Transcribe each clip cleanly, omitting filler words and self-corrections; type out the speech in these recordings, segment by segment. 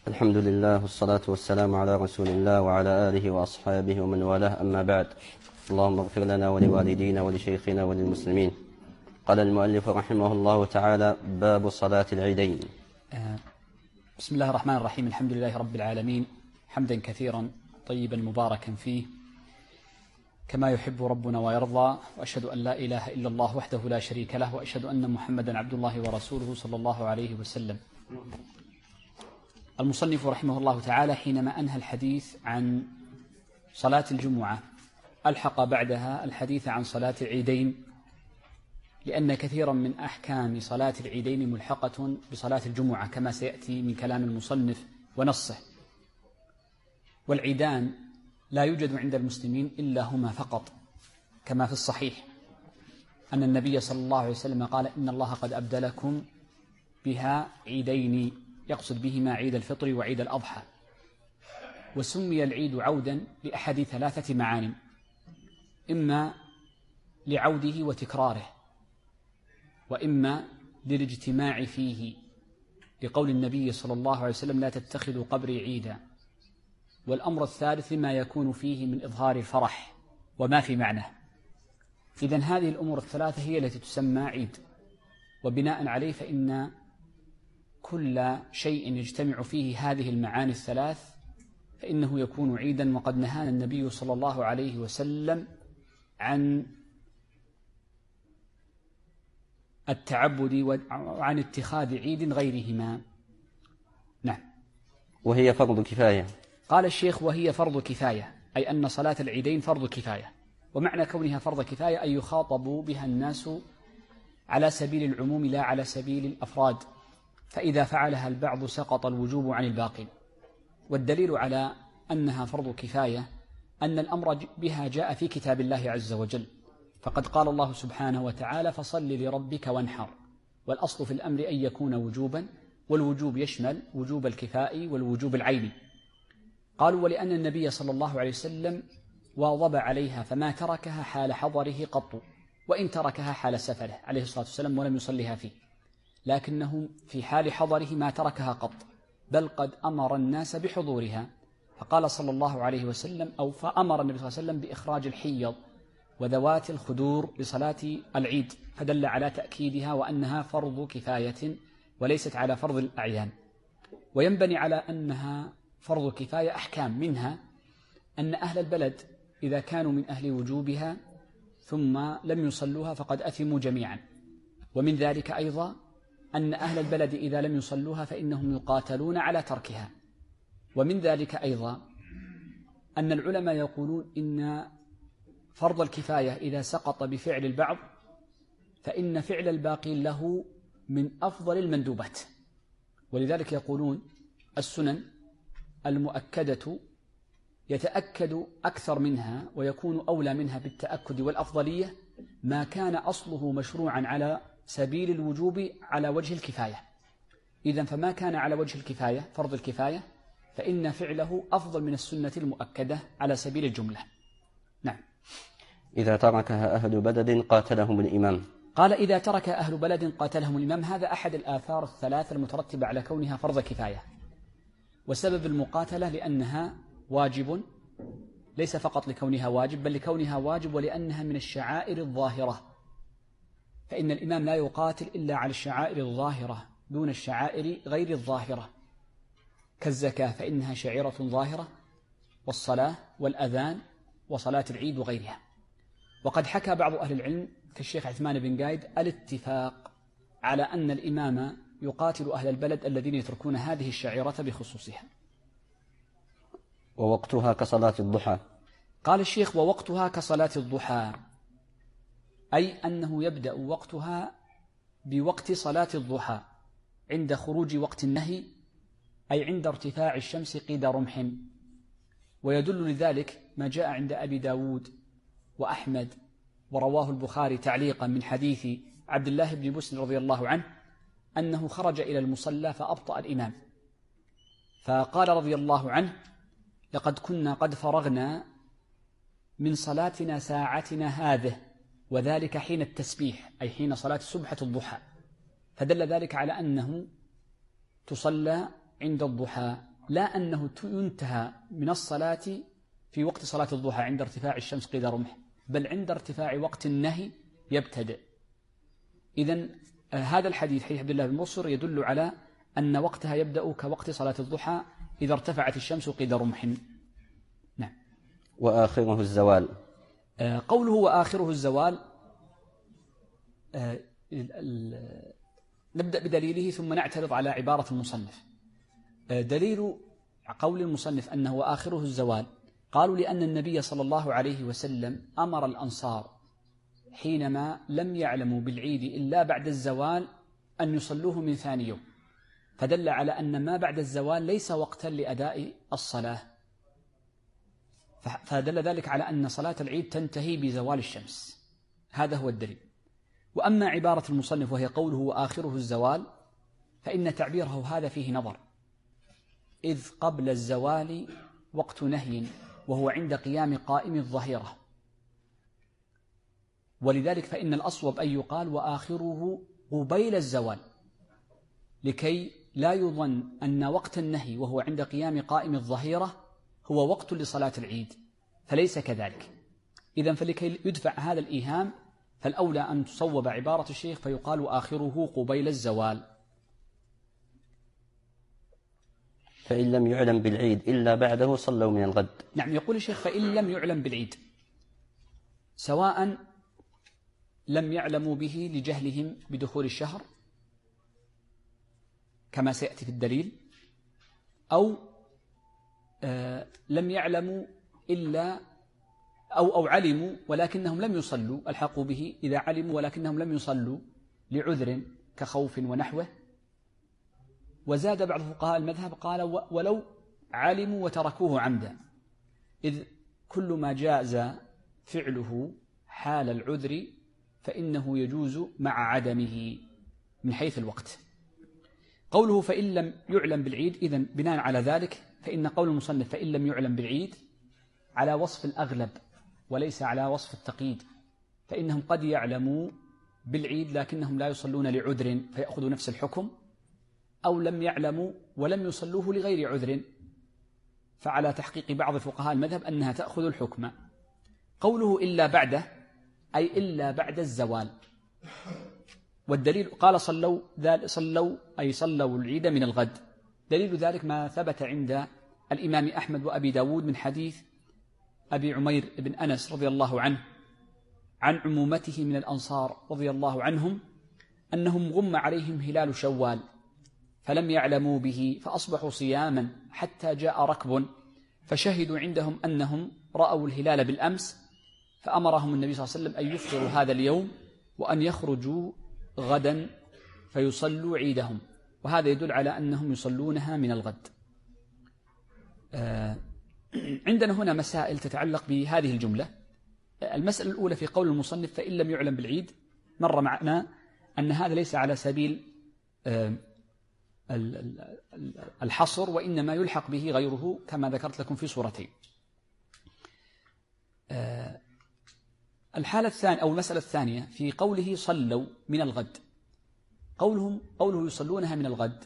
الحمد لله والصلاة والسلام على رسول الله وعلى آله وأصحابه ومن والاه، أما بعد. اللهم اغفر لنا ولوالدينا ولشيخنا وللمسلمين. قال المؤلف رحمه الله تعالى: باب صلاة العيدين. بسم الله الرحمن الرحيم. الحمد لله رب العالمين، حمدا كثيرا طيبا مباركا فيه كما يحب ربنا ويرضى، وأشهد أن لا إله إلا الله وحده لا شريك له، وأشهد أن محمدا عبد الله ورسوله صلى الله عليه وسلم. المصنف رحمه الله تعالى حينما أنهى الحديث عن صلاة الجمعة ألحق بعدها الحديث عن صلاة العيدين، لأن كثيرا من أحكام صلاة العيدين ملحقة بصلاة الجمعة كما سيأتي من كلام المصنف ونصه. والعيدان لا يوجد عند المسلمين إلا هما فقط، كما في الصحيح أن النبي صلى الله عليه وسلم قال: إن الله قد أبدلكم بها عيدين، يقصد بهما عيد الفطر وعيد الأضحى. وسمي العيد عودا لأحد ثلاثة معان: إما لعوده وتكراره، وإما للاجتماع فيه، لقول النبي صلى الله عليه وسلم: لا تتخذوا قبري عيدا. والأمر الثالث ما يكون فيه من إظهار الفرح وما في معناه. إذن هذه الأمور الثلاثة هي التي تسمى عيد، وبناء عليه فإن كل شيء يجتمع فيه هذه المعاني الثلاث فإنه يكون عيدا. وقد نهانا النبي صلى الله عليه وسلم عن التعبد وعن اتخاذ عيد غيرهما. نعم. وهي فرض كفاية. قال الشيخ: وهي فرض كفاية، أي أن صلاة العيدين فرض كفاية. ومعنى كونها فرض كفاية أن يخاطب بها الناس على سبيل العموم لا على سبيل الأفراد، فإذا فعلها البعض سقط الوجوب عن الباقين. والدليل على أنها فرض كفاية أن الأمر بها جاء في كتاب الله عز وجل، فقد قال الله سبحانه وتعالى: فصل لربك وانحر. والأصل في الأمر أن يكون وجوبا، والوجوب يشمل وجوب الكفاء والوجوب العيني. قالوا: ولأن النبي صلى الله عليه وسلم واظب عليها فما تركها حال حضره قط، وإن تركها حال سفره عليه الصلاة والسلام ولم يصلها فيه، لكنه في حال حضره ما تركها قط، بل قد أمر الناس بحضورها. فقال صلى الله عليه وسلم فأمر النبي صلى الله عليه وسلم بإخراج الحيض وذوات الخدور لصلاة العيد، فدل على تأكيدها وأنها فرض كفاية وليست على فرض الأعيان. وينبني على أنها فرض كفاية أحكام، منها أن أهل البلد إذا كانوا من أهل وجوبها ثم لم يصلوها فقد أثموا جميعا. ومن ذلك أيضا أن أهل البلد إذا لم يصلوها فإنهم يقاتلون على تركها. ومن ذلك أيضا أن العلماء يقولون إن فرض الكفاية إذا سقط بفعل البعض فإن فعل الباقي له من أفضل المندوبات. ولذلك يقولون: السنن المؤكدة يتأكد أكثر منها ويكون أولى منها بالتأكد والأفضلية ما كان أصله مشروعا على سبيل الوجوب على وجه الكفاية. إذن فما كان على وجه الكفاية فرض الكفاية فإن فعله أفضل من السنة المؤكدة على سبيل الجملة. نعم. إذا تركها أهل بلد قاتلهم الإمام. قال: إذا ترك أهل بلد قاتلهم الإمام. هذا أحد الآثار الثلاث المترتبة على كونها فرض كفاية. وسبب المقاتلة لأنها واجب، ليس فقط لكونها واجب بل لكونها واجب ولأنها من الشعائر الظاهرة، فإن الإمام لا يقاتل إلا على الشعائر الظاهرة دون الشعائر غير الظاهرة، كالزكاة فإنها شعيرة ظاهرة، والصلاة والأذان وصلاة العيد وغيرها. وقد حكى بعض أهل العلم كالشيخ عثمان بن قايد الاتفاق على أن الإمام يقاتل أهل البلد الذين يتركون هذه الشعيرة بخصوصها. ووقتها كصلاة الضحى. قال الشيخ: ووقتها كصلاة الضحى، أي أنه يبدأ وقتها بوقت صلاة الضحى عند خروج وقت النهي، أي عند ارتفاع الشمس قيد رمح. ويدل لذلك ما جاء عند أبي داود وأحمد ورواه البخاري تعليقا من حديث عبد الله بن بسر رضي الله عنه أنه خرج إلى المصلى فأبطأ الإمام، فقال رضي الله عنه: لقد كنا قد فرغنا من صلاتنا ساعتنا هذه، وذلك حين التسبيح، أي حين صلاة سبحة الضحى. فدل ذلك على أنه تصلى عند الضحى. لا أنه ينتهى من الصلاة في وقت صلاة الضحى عند ارتفاع الشمس قيد رمح، بل عند ارتفاع وقت النهي يبتدئ. إذن هذا الحديث حديث عبد الله بن مصر يدل على أن وقتها يبدأ كوقت صلاة الضحى إذا ارتفعت الشمس قيد رمح. نعم. وآخره الزوال. قوله وآخره الزوال، نبدأ بدليله ثم نعترض على عبارة المصنف. دليل قول المصنف أنه وآخره الزوال، قالوا لأن النبي صلى الله عليه وسلم أمر الأنصار حينما لم يعلموا بالعيد إلا بعد الزوال أن يصلوه من ثاني يوم، فدل على أن ما بعد الزوال ليس وقتا لأداء الصلاة، فدل ذلك على أن صلاة العيد تنتهي بزوال الشمس. هذا هو الدليل. وأما عبارة المصنف وهي قوله وآخره الزوال، فإن تعبيره هذا فيه نظر، إذ قبل الزوال وقت نهي وهو عند قيام قائم الظهيرة، ولذلك فإن الأصوب أن يقال وآخره قبيل الزوال، لكي لا يظن أن وقت النهي وهو عند قيام قائم الظهيرة هو وقت لصلاة العيد، فليس كذلك. إذن فلكي يدفع هذا الإيهام فالأولى أن تصوب عبارة الشيخ فيقال وآخره قبيل الزوال. فإن لم يعلم بالعيد إلا بعده صلوا من الغد. نعم، يقول الشيخ فإن لم يعلم بالعيد، سواء لم يعلموا به لجهلهم بدخول الشهر كما سيأتي في الدليل، أو لم يعلموا إلا أو علموا ولكنهم لم يصلوا، الحقوا به إذا علموا ولكنهم لم يصلوا لعذر كخوف ونحوه. وزاد بعض فقهاء المذهب قال ولو علموا وتركوه عمدا، إذ كل ما جاز فعله حال العذر فإنه يجوز مع عدمه من حيث الوقت. قوله فإن لم يعلم بالعيد، إذن بناء على ذلك فإن قول المصنف فإن لم يعلم بالعيد على وصف الأغلب وليس على وصف التقييد، فإنهم قد يعلموا بالعيد لكنهم لا يصلون لعذر فيأخذوا نفس الحكم، أو لم يعلموا ولم يصلوه لغير عذر، فعلى تحقيق بعض فقهاء المذهب أنها تأخذ الحكم. قوله إلا بعده أي إلا بعد الزوال، والدليل قال صلوا أي صلوا العيد من الغد. دليل ذلك ما ثبت عند الإمام أحمد وأبي داود من حديث أبي عمير بن أنس رضي الله عنه عن عمومته من الأنصار رضي الله عنهم أنهم غم عليهم هلال شوال فلم يعلموا به فأصبحوا صياما حتى جاء ركب فشهدوا عندهم أنهم رأوا الهلال بالأمس، فأمرهم النبي صلى الله عليه وسلم أن يفطروا هذا اليوم وأن يخرجوا غدا فيصلوا عيدهم، وهذا يدل على أنهم يصلونها من الغد. عندنا هنا مسائل تتعلق بهذه الجملة. المسألة الأولى في قول المصنف فإن لم يعلم بالعيد، مر معنا أن هذا ليس على سبيل الحصر، وإنما يلحق به غيره كما ذكرت لكم في صورتين. الحالة الثانية أو المسألة الثانية في قوله صلوا من الغد، قوله يصلونها من الغد،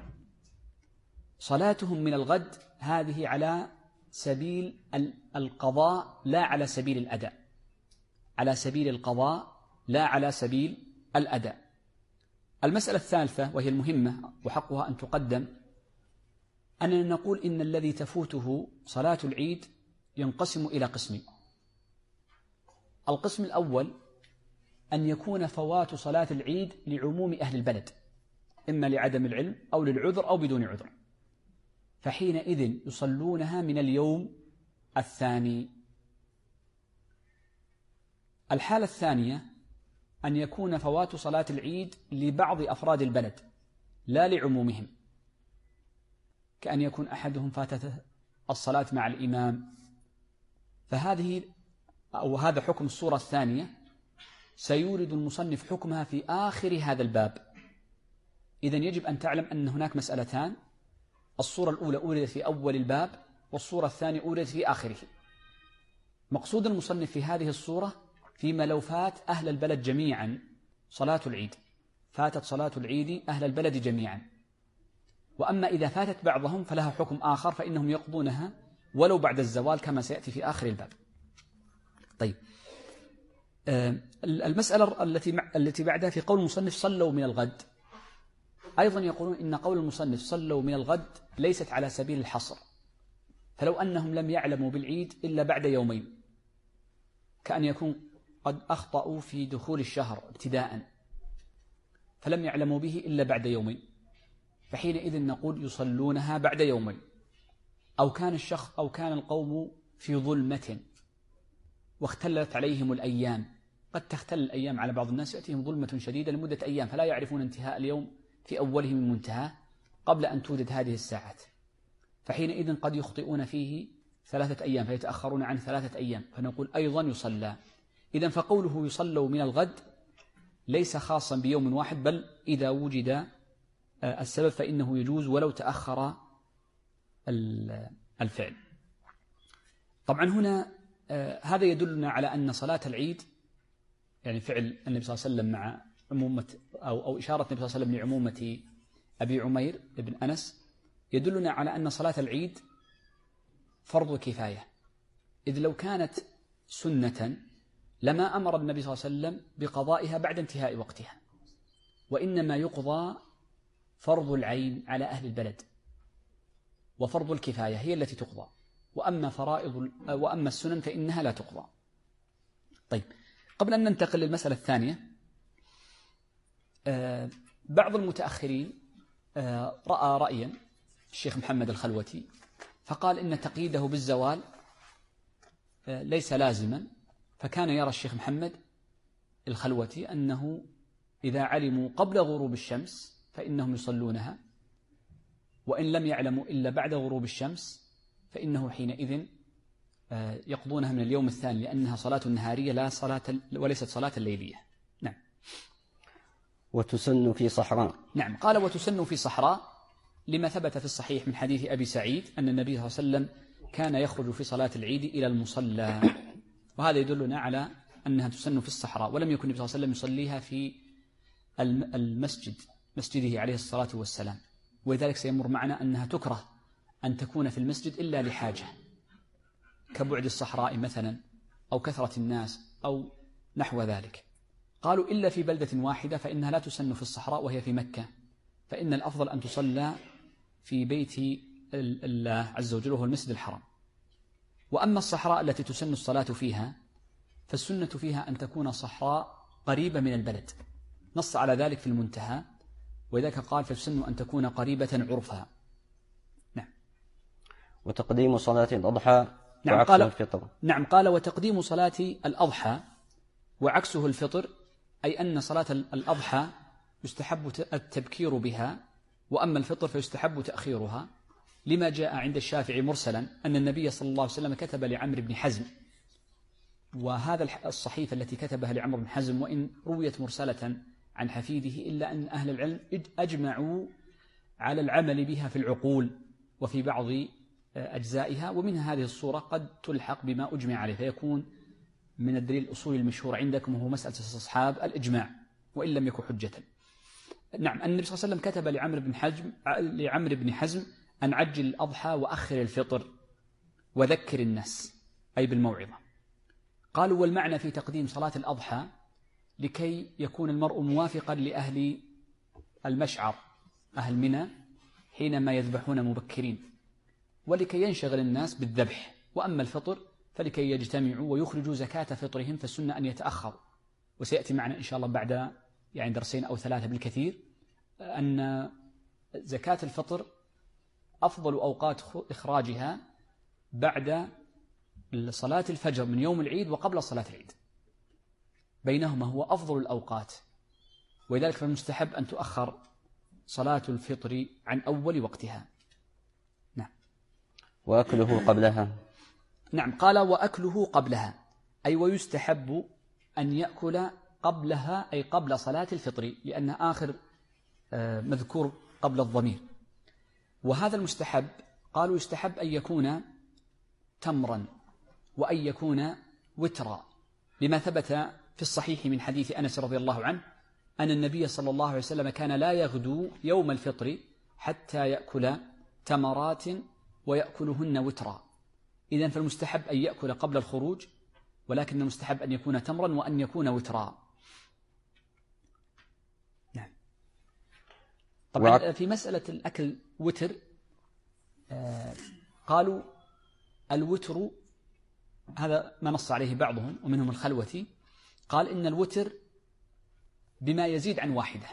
صلاتهم من الغد هذه على سبيل القضاء لا على سبيل الأداء، على سبيل القضاء لا على سبيل الأداء. المسألة الثالثة وهي المهمة وحقها أن تقدم، أننا نقول إن الذي تفوته صلاة العيد ينقسم إلى قسمين. القسم الأول أن يكون فوات صلاة العيد لعموم أهل البلد، إما لعدم العلم أو للعذر أو بدون عذر، فحينئذ يصلونها من اليوم الثاني. الحالة الثانية أن يكون فوات صلاة العيد لبعض أفراد البلد لا لعمومهم، كأن يكون أحدهم فاتته الصلاة مع الإمام، هذا حكم الصورة الثانية سيورد المصنف حكمها في آخر هذا الباب. إذن يجب أن تعلم أن هناك مسألتان، الصورة الأولى أوردت في أول الباب والصورة الثانية أوردت في آخره. مقصود المصنف في هذه الصورة فيما لو فات أهل البلد جميعا صلاة العيد، فاتت صلاة العيد أهل البلد جميعا، وأما إذا فاتت بعضهم فلها حكم آخر، فإنهم يقضونها ولو بعد الزوال كما سيأتي في آخر الباب. طيب، المسألة التي بعدها في قول المصنف صلوا من الغد، أيضا يقولون إن قول المصنف صلوا من الغد ليست على سبيل الحصر، فلو أنهم لم يعلموا بالعيد إلا بعد يومين، كأن يكون قد أخطأوا في دخول الشهر ابتداء فلم يعلموا به إلا بعد يومين، فحينئذ نقول يصلونها بعد يومين. أو كان القوم في ظلمة واختلت عليهم الأيام، قد تختل الأيام على بعض الناس، يأتيهم ظلمة شديدة لمدة أيام فلا يعرفون انتهاء اليوم في أوله من منتهاه قبل أن توجد هذه الساعات، فحينئذ قد يخطئون فيه 3 أيام فيتأخرون عن 3 أيام، فنقول أيضا يصلى. إذن فقوله يصلوا من الغد ليس خاصا بيوم واحد، بل إذا وجد السبب فإنه يجوز ولو تأخر الفعل. طبعا هنا هذا يدلنا على أن صلاة العيد، يعني فعل النبي صلى الله عليه وسلم مع عمومة أو إشارة النبي صلى الله عليه وسلم لعمومة أبي عمير بن أنس، يدلنا على أن صلاة العيد فرض كفاية، إذ لو كانت سنة لما أمر النبي صلى الله عليه وسلم بقضائها بعد انتهاء وقتها، وإنما يقضى فرض العين على أهل البلد، وفرض الكفاية هي التي تقضى، وأما السنن فإنها لا تقضى. طيب، قبل أن ننتقل للمسألة الثانية، بعض المتأخرين رأى رأيا الشيخ محمد الخلوتي فقال إن تقييده بالزوال ليس لازما، فكان يرى الشيخ محمد الخلوتي أنه إذا علموا قبل غروب الشمس فإنهم يصلونها، وإن لم يعلموا إلا بعد غروب الشمس فإنه حينئذ يقضونها من اليوم الثاني، لأنها صلاة نهارية وليست صلاة الليلية. نعم. وتسن في صحراء. نعم، قال وتسن في صحراء لما ثبت في الصحيح من حديث أبي سعيد أن النبي صلى الله عليه وسلم كان يخرج في صلاة العيد إلى المصلى، وهذا يدلنا على أنها تسن في الصحراء، ولم يكن النبي صلى الله عليه وسلم يصليها في مسجده عليه الصلاة والسلام، ولذلك سيمر معنا أنها تكره أن تكون في المسجد إلا لحاجة كبعد الصحراء مثلا أو كثرة الناس أو نحو ذلك. قالوا إلا في بلدة واحدة فإنها لا تسن في الصحراء وهي في مكة، فإن الأفضل أن تصلى في بيت الله عز وجل وهو المسجد الحرام. وأما الصحراء التي تسن الصلاة فيها فالسنة فيها أن تكون صحراء قريبة من البلد، نص على ذلك في المنتهى، وذلك قال فالسنة أن تكون قريبة عرفها. نعم. وتقديم صلاة الأضحى وعكسه الفطر. نعم، قال وتقديم صلاة الأضحى وعكسه الفطر، أي أن صلاة الأضحى يستحب التبكير بها، وأما الفطر فيستحب تأخيرها، لما جاء عند الشافعي مرسلا أن النبي صلى الله عليه وسلم كتب لعمرو بن حزم، وهذا الصحيفة التي كتبها لعمرو بن حزم وإن رويت مرسلة عن حفيده إلا أن أهل العلم أجمعوا على العمل بها في العقول وفي بعض أجزائها، ومنها هذه الصورة قد تلحق بما أجمع عليه، فيكون من الدليل الأصولي المشهور عندكم وهو مسألة استصحاب الإجماع وإن لم يكن حجة. نعم، النبي صلى الله عليه وسلم كتب لعمرو بن حزم أن عجل الأضحى وأخر الفطر وذكر الناس، أي بالموعظة. قالوا والمعنى في تقديم صلاة الأضحى لكي يكون المرء موافقا لأهل المشعر أهل منى حينما يذبحون مبكرين، ولكي ينشغل الناس بالذبح. وأما الفطر فلكي يجتمعوا ويخرجوا زكاة فطرهم، فالسنة أن يتأخروا. وسيأتي معنا إن شاء الله بعد درسين أو 3 بالكثير أن زكاة الفطر أفضل أوقات إخراجها بعد صلاة الفجر من يوم العيد وقبل صلاة العيد، بينهما هو أفضل الأوقات، ولذلك فالمستحب أن تؤخر صلاة الفطر عن أول وقتها. نعم. وأكله قبلها. نعم، قال وأكله قبلها، أي ويستحب أن يأكل قبلها، أي قبل صلاة الفطر، لأن آخر مذكور قبل الضمير. وهذا المستحب قالوا يستحب أن يكون تمرا وأن يكون وترا، لما ثبت في الصحيح من حديث أنس رضي الله عنه أن النبي صلى الله عليه وسلم كان لا يغدو يوم الفطر حتى يأكل تمرات ويأكلهن وترا. إذن فالمستحب أن يأكل قبل الخروج، ولكن المستحب أن يكون تمرا وأن يكون وترا. نعم. طبعا في مسألة الأكل وتر قالوا الوتر، هذا ما نص عليه بعضهم ومنهم الخلوتي، قال إن الوتر بما يزيد عن واحدة،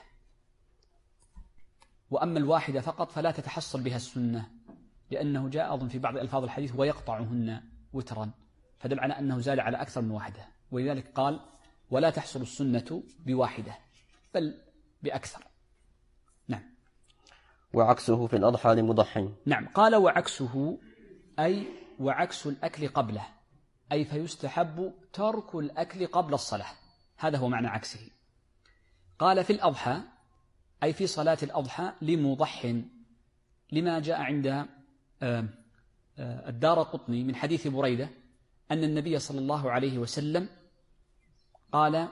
وأما الواحدة فقط فلا تتحصل بها السنة، لأنه جاء أظن في بعض ألفاظ الحديث ويقطعهن وترا، فدل على أنه زاد على أكثر من واحدة، ولذلك قال ولا تحصل السنة بواحدة بل بأكثر. نعم. وعكسه في الأضحى لمضحٍ. نعم. قال وعكسه أي وعكس الأكل قبله، أي فيستحب ترك الأكل قبل الصلاة، هذا هو معنى عكسه. قال في الأضحى أي في صلاة الأضحى لمضح، لما جاء عند الدارقطني من حديث بريدة أن النبي صلى الله عليه وسلم قال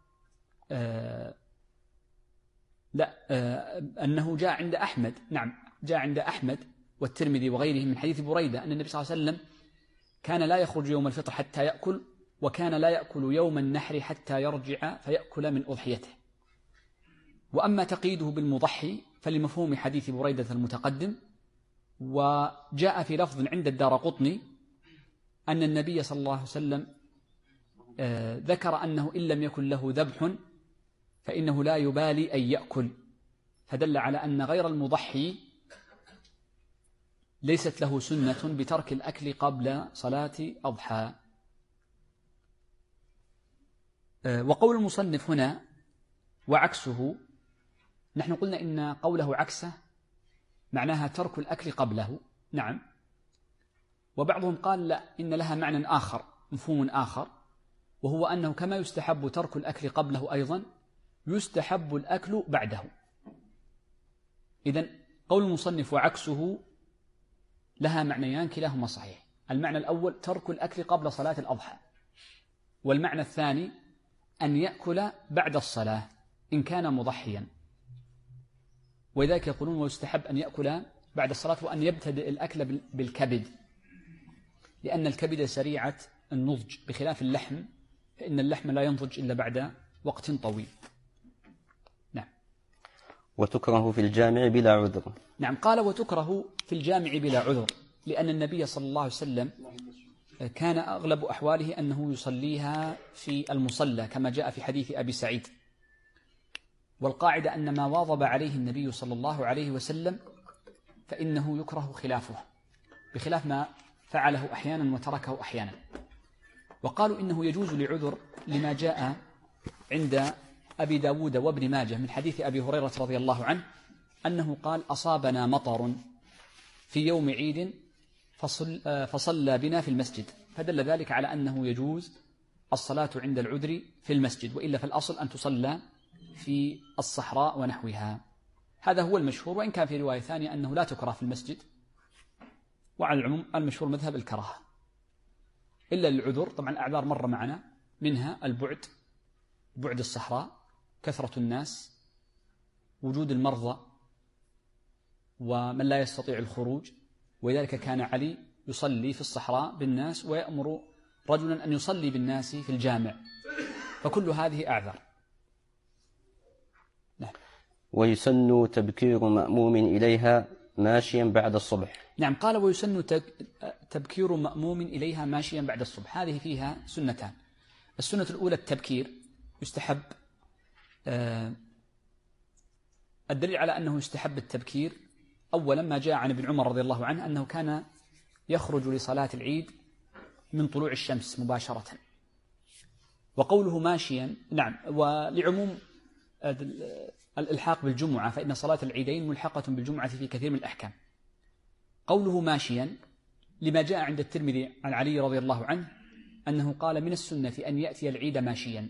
أنه جاء عند أحمد، نعم جاء عند أحمد والترمذي وغيرهم من حديث بريدة أن النبي صلى الله عليه وسلم كان لا يخرج يوم الفطر حتى يأكل، وكان لا يأكل يوم النحر حتى يرجع فيأكل من أضحيته. وأما تقييده بالمضحي فلمفهوم حديث بريدة المتقدم. وجاء في لفظ عند الدارقطني أن النبي صلى الله عليه وسلم ذكر أنه إن لم يكن له ذبح فإنه لا يبالي أن يأكل، فدل على أن غير المضحي ليست له سنة بترك الأكل قبل صلاة أضحى. وقول المصنف هنا وعكسه، نحن قلنا إن قوله عكسه معناها ترك الأكل قبله، نعم. وبعضهم قال لا، إن لها معنى آخر، مفهوم آخر، وهو أنه كما يستحب ترك الأكل قبله أيضا يستحب الأكل بعده. إذن قول المصنف وعكسه لها معنيان كلاهما صحيح. المعنى الأول ترك الأكل قبل صلاة الأضحى، والمعنى الثاني أن يأكل بعد الصلاة إن كان مضحيا، ولذلك يقولون ويستحب أن يأكل بعد الصلاة وأن يبتدئ الأكل بالكبد، لأن الكبد سريعة النضج بخلاف اللحم، فإن اللحم لا ينضج إلا بعد وقت طويل. نعم. وتكره في الجامع بلا عذر. نعم. قال وتكره في الجامع بلا عذر، لأن النبي صلى الله عليه وسلم كان أغلب أحواله أنه يصليها في المصلى كما جاء في حديث أبي سعيد. والقاعدة أن ما واظب عليه النبي صلى الله عليه وسلم فإنه يكره خلافه، بخلاف ما فعله أحيانا وتركه أحيانا. وقالوا إنه يجوز لعذر لما جاء عند أبي داود وابن ماجه من حديث أبي هريرة رضي الله عنه أنه قال أصابنا مطر في يوم عيد فصلى بنا في المسجد، فدل ذلك على أنه يجوز الصلاة عند العذر في المسجد، وإلا فالأصل أن تصلى في الصحراء ونحوها. هذا هو المشهور، وإن كان في رواية ثانية أنه لا تكره في المسجد، وعلى العموم المشهور مذهب الكراهة إلا للعذر. طبعا الأعذار مر معنا، منها بعد الصحراء، كثرة الناس، وجود المرضى ومن لا يستطيع الخروج، ولذلك كان علي يصلي في الصحراء بالناس ويأمر رجلا أن يصلي بالناس في الجامع، فكل هذه أعذار. نعم. ويسن تبكير مأموم إليها ماشيا بعد الصبح. نعم. قال ويسن تبكير مأموم إليها ماشيا بعد الصبح، هذه فيها سنتان. السنة الأولى التبكير، يستحب الدليل على أنه يستحب التبكير أولا ما جاء عن ابن عمر رضي الله عنه أنه كان يخرج لصلاة العيد من طلوع الشمس مباشرة. وقوله ماشيا، نعم، ولعموم الإلحاق بالجمعة، فإن صلاة العيدين ملحقة بالجمعة في كثير من الأحكام. قوله ماشيا لما جاء عند الترمذي عن علي رضي الله عنه أنه قال من السنة أن يأتي العيد ماشيا.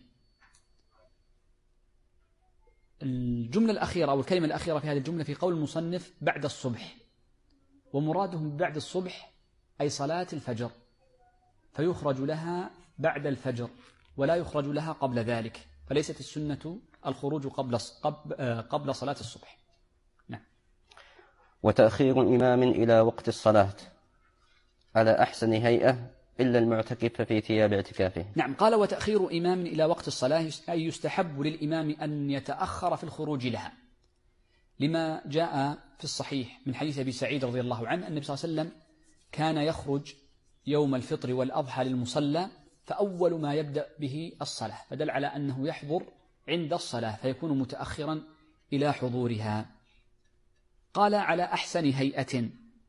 الجملة الأخيرة أو الكلمة الأخيرة في هذه الجملة في قول المصنف بعد الصبح، ومرادهم بعد الصبح أي صلاة الفجر، فيخرج لها بعد الفجر ولا يخرج لها قبل ذلك، فليست السنة الخروج قبل صلاة الصبح. نعم. وتأخير إمام إلى وقت الصلاة على أحسن هيئة إلا المعتكف في ثياب اعتكافه. نعم، قال وتأخير إمام إلى وقت الصلاة أي يستحب للإمام أن يتأخر في الخروج لها، لما جاء في الصحيح من حديث أبي سعيد رضي الله عنه أن النبي صلى الله عليه وسلم كان يخرج يوم الفطر والأضحى للمصلى فأول ما يبدأ به الصلاة، فدل على أنه يحضر عند الصلاة فيكون متأخرا إلى حضورها. قال على أحسن هيئة،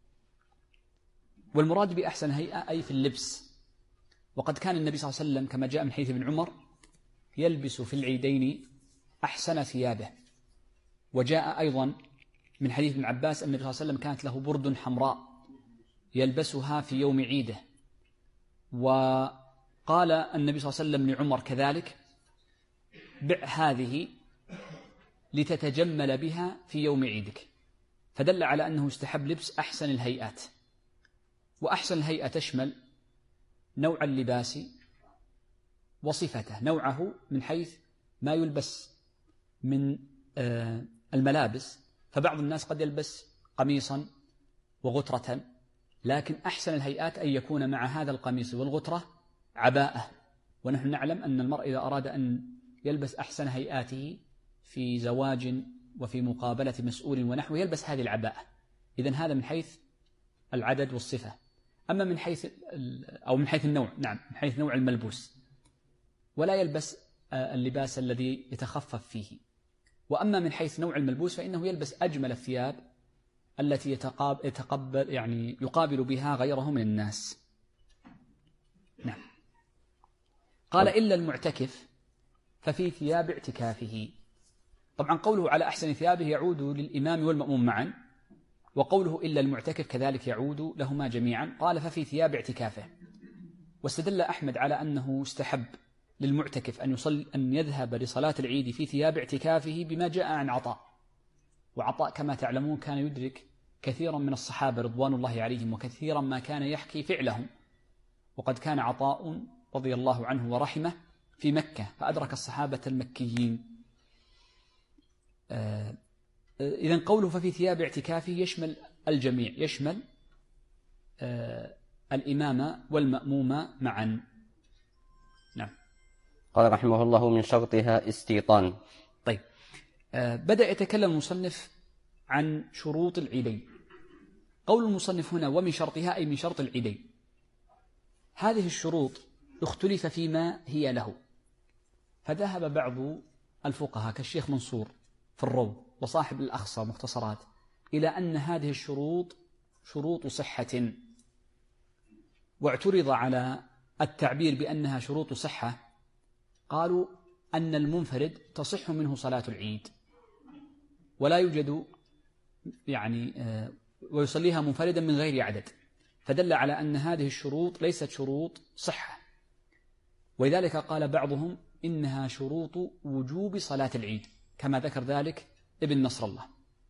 والمراد بأحسن هيئة أي في اللبس، وقد كان النبي صلى الله عليه وسلم كما جاء من حديث ابن عمر يلبس في العيدين أحسن ثيابه، وجاء أيضا من حديث ابن عباس أن النبي صلى الله عليه وسلم كانت له برد حمراء يلبسها في يوم عيده، وقال النبي صلى الله عليه وسلم لعمر كذلك بع هذه لتتجمل بها في يوم عيدك، فدل على أنه استحب لبس أحسن الهيئات. وأحسن الهيئة تشمل نوع اللباس وصفته، نوعه من حيث ما يلبس من الملابس، فبعض الناس قد يلبس قميصا وغترة، لكن أحسن الهيئات أن يكون مع هذا القميص والغترة عباءة، ونحن نعلم أن المرء إذا أراد أن يلبس أحسن هيئاته في زواج وفي مقابلة مسؤول ونحوه يلبس هذه العباءة. إذن هذا من حيث العدد والصفة. أما من حيث من حيث النوع، نعم من حيث نوع الملبوس، ولا يلبس اللباس الذي يتخفف فيه. وأما من حيث نوع الملبوس فإنه يلبس أجمل الثياب التي يتقبل يعني يقابل بها غيره من الناس. نعم. قال إلا المعتكف ففي ثياب اعتكافه. طبعا قوله على أحسن ثيابه يعود للإمام والمأموم معا، وقوله إلا المعتكف كذلك يعود لهما جميعا. قال ففي ثياب اعتكافه، واستدل أحمد على أنه استحب للمعتكف أن يذهب لصلاة العيد في ثياب اعتكافه بما جاء عن عطاء، وعطاء كما تعلمون كان يدرك كثيرا من الصحابة رضوان الله عليهم، وكثيرا ما كان يحكي فعلهم، وقد كان عطاء رضي الله عنه ورحمه في مكة فأدرك الصحابة المكيين. إذن قوله ففي ثياب اعتكافه يشمل الجميع، يشمل الإمام والمأموم معا. نعم. قال رحمه الله من شرطها استيطان. طيب، بدأ يتكلم المصنف عن شروط العيدين. قول المصنف هنا ومن شرطها أي من شرط العيدين. هذه الشروط اختلف فيما هي له، فذهب بعض الفقهاء كالشيخ منصور في الروض وصاحب الأخصى مختصرات إلى أن هذه الشروط شروط صحة، واعترض على التعبير بأنها شروط صحة. قالوا أن المنفرد تصح منه صلاة العيد ولا يوجد ويصليها منفردا من غير عدد، فدل على أن هذه الشروط ليست شروط صحة، ولذلك قال بعضهم إنها شروط وجوب صلاة العيد كما ذكر ذلك ابن نصر الله.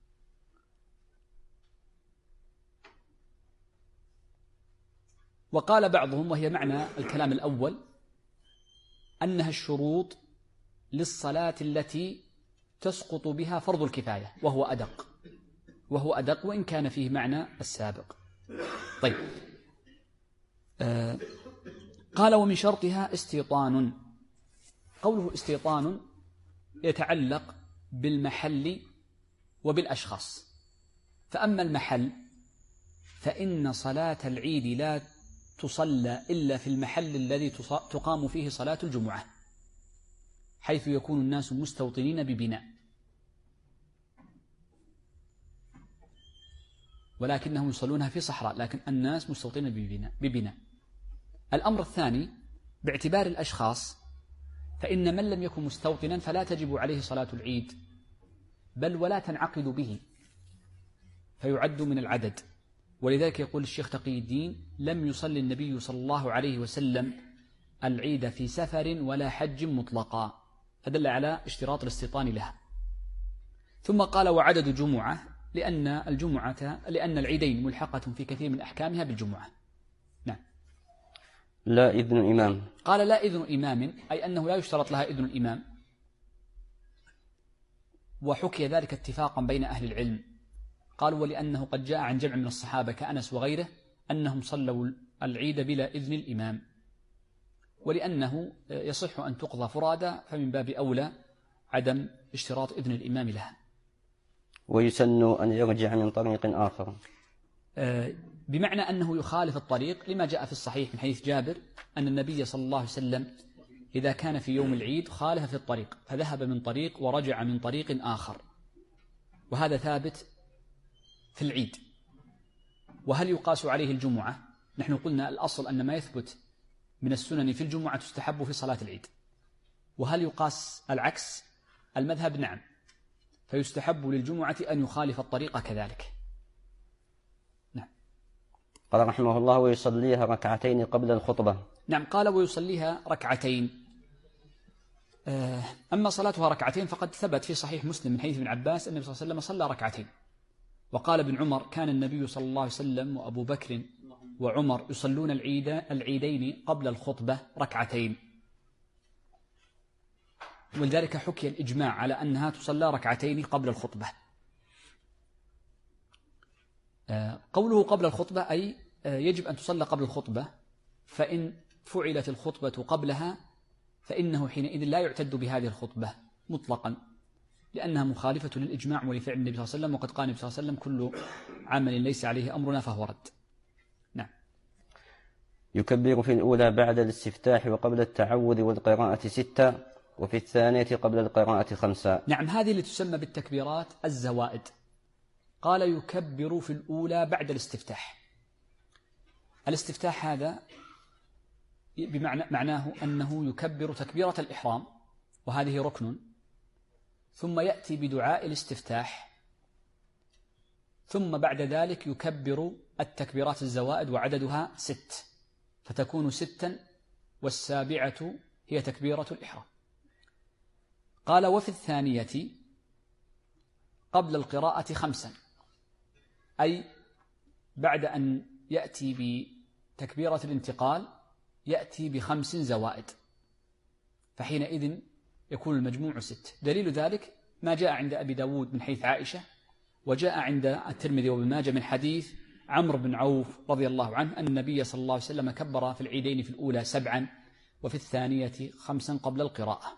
وقال بعضهم وهي معنى الكلام الأول أنها الشروط للصلاة التي تسقط بها فرض الكفاية، وهو أدق وإن كان فيه معنى السابق. طيب، قال ومن شرطها استيطان. قوله استيطان يتعلق بالمحل وبالأشخاص. فأما المحل فإن صلاة العيد لا تصلى إلا في المحل الذي تقام فيه صلاة الجمعة، حيث يكون الناس مستوطنين ببناء، ولكنهم يصلونها في صحراء، لكن الناس مستوطنين ببناء. الأمر الثاني باعتبار الأشخاص، فإن من لم يكن مستوطنا فلا تجب عليه صلاة العيد، بل ولا تنعقد به، فيعد من العدد. ولذلك يقول الشيخ تقي الدين لم يصلي النبي صلى الله عليه وسلم العيد في سفر ولا حج مطلقا، فدل على اشتراط الاستيطان لها. ثم قال وعدد جمعة، لأن العيدين ملحقة في كثير من أحكامها بالجمعة. نعم. لا إذن إمام. قال لا إذن إمام أي أنه لا يشترط لها إذن الإمام، وحكي ذلك اتفاقا بين أهل العلم، قالوا ولأنه قد جاء عن جمع من الصحابة كأنس وغيره أنهم صلوا العيد بلا إذن الإمام، ولأنه يصح أن تقضى فرادى فمن باب أولى عدم اشتراط إذن الإمام لها. ويسن أن يرجع من طريق آخر، بمعنى أنه يخالف الطريق لما جاء في الصحيح من حديث جابر أن النبي صلى الله عليه وسلم إذا كان في يوم العيد خالف في الطريق فذهب من طريق ورجع من طريق آخر، وهذا ثابت في العيد. وهل يقاس عليه الجمعة؟ نحن قلنا الأصل أن ما يثبت من السنن في الجمعة تستحب في صلاة العيد. وهل يقاس العكس؟ المذهب نعم، فيستحب للجمعة أن يخالف الطريق كذلك. نعم. قال رحمه الله ويصليها ركعتين قبل الخطبة. نعم، قال ويصليها ركعتين. أما صلاتها ركعتين فقد ثبت في صحيح مسلم من حديث ابن عباس أن النبي صلى الله عليه وسلم صلى ركعتين. وقال ابن عمر كان النبي صلى الله عليه وسلم وأبو بكر وعمر يصلون العيدين قبل الخطبة ركعتين، ولذلك حكي الإجماع على أنها تصلى ركعتين قبل الخطبة. قوله قبل الخطبة أي يجب أن تصلى قبل الخطبة، فإن فعلت الخطبة قبلها فإنه حينئذ لا يعتد بهذه الخطبة مطلقا، لأنها مخالفة للإجماع ولفعل النبي صلى الله عليه وسلم، وقد قال النبي صلى الله عليه وسلم كل عمل ليس عليه أمرنا فهو رد. نعم. يكبر في الأولى بعد الاستفتاح وقبل التعوذ والقراءة 6، وفي الثانية قبل القراءة 5. نعم، هذه اللي تسمى بالتكبيرات الزوائد. قال يكبر في الأولى بعد الاستفتاح. الاستفتاح هذا معناه أنه يكبر تكبيرة الإحرام، وهذه ركن، ثم يأتي بدعاء الاستفتاح، ثم بعد ذلك يكبر التكبيرات الزوائد وعددها 6، فتكون 6، والسابعة هي تكبيرة الإحرام. قال وفي الثانية قبل القراءة 5، أي بعد أن يأتي بتكبيرة الانتقال يأتي ب5 زوائد، فحينئذ يكون المجموع 6. دليل ذلك ما جاء عند أبي داود من حديث عائشة، وجاء عند الترمذي وابن ماجه من حديث عمرو بن عوف رضي الله عنه أن النبي صلى الله عليه وسلم كبر في العيدين في الأولى 7، وفي الثانية 5 قبل القراءة.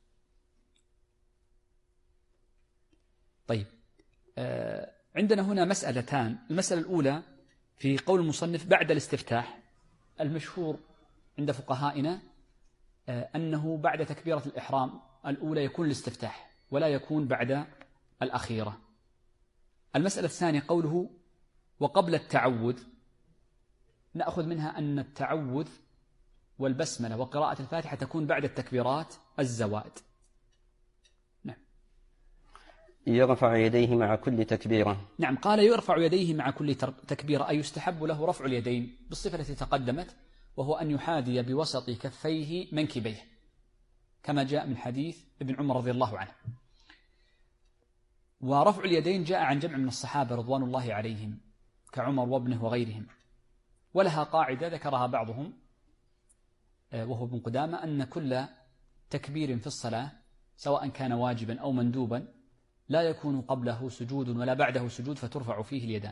طيب، عندنا هنا مسألتان. المسألة الأولى في قول المصنف بعد الاستفتاح. المشهور عند فقهائنا أنه بعد تكبيرة الإحرام الأولى يكون الاستفتاح ولا يكون بعد الأخيرة. المسألة الثانية قوله وقبل التعوذ، نأخذ منها أن التعوذ والبسملة وقراءة الفاتحة تكون بعد التكبيرات الزوائد. نعم. يرفع يديه مع كل تكبيرة. نعم، قال يرفع يديه مع كل تكبيرة، أي يستحب له رفع اليدين بالصفة التي تقدمت، وهو أن يحاذي بوسط كفيه منكبيه، كما جاء من حديث ابن عمر رضي الله عنه. ورفع اليدين جاء عن جمع من الصحابة رضوان الله عليهم كعمر وابنه وغيرهم، ولها قاعدة ذكرها بعضهم وهو ابن قدامة أن كل تكبير في الصلاة سواء كان واجبا أو مندوبا لا يكون قبله سجود ولا بعده سجود، فترفع فيه اليدان.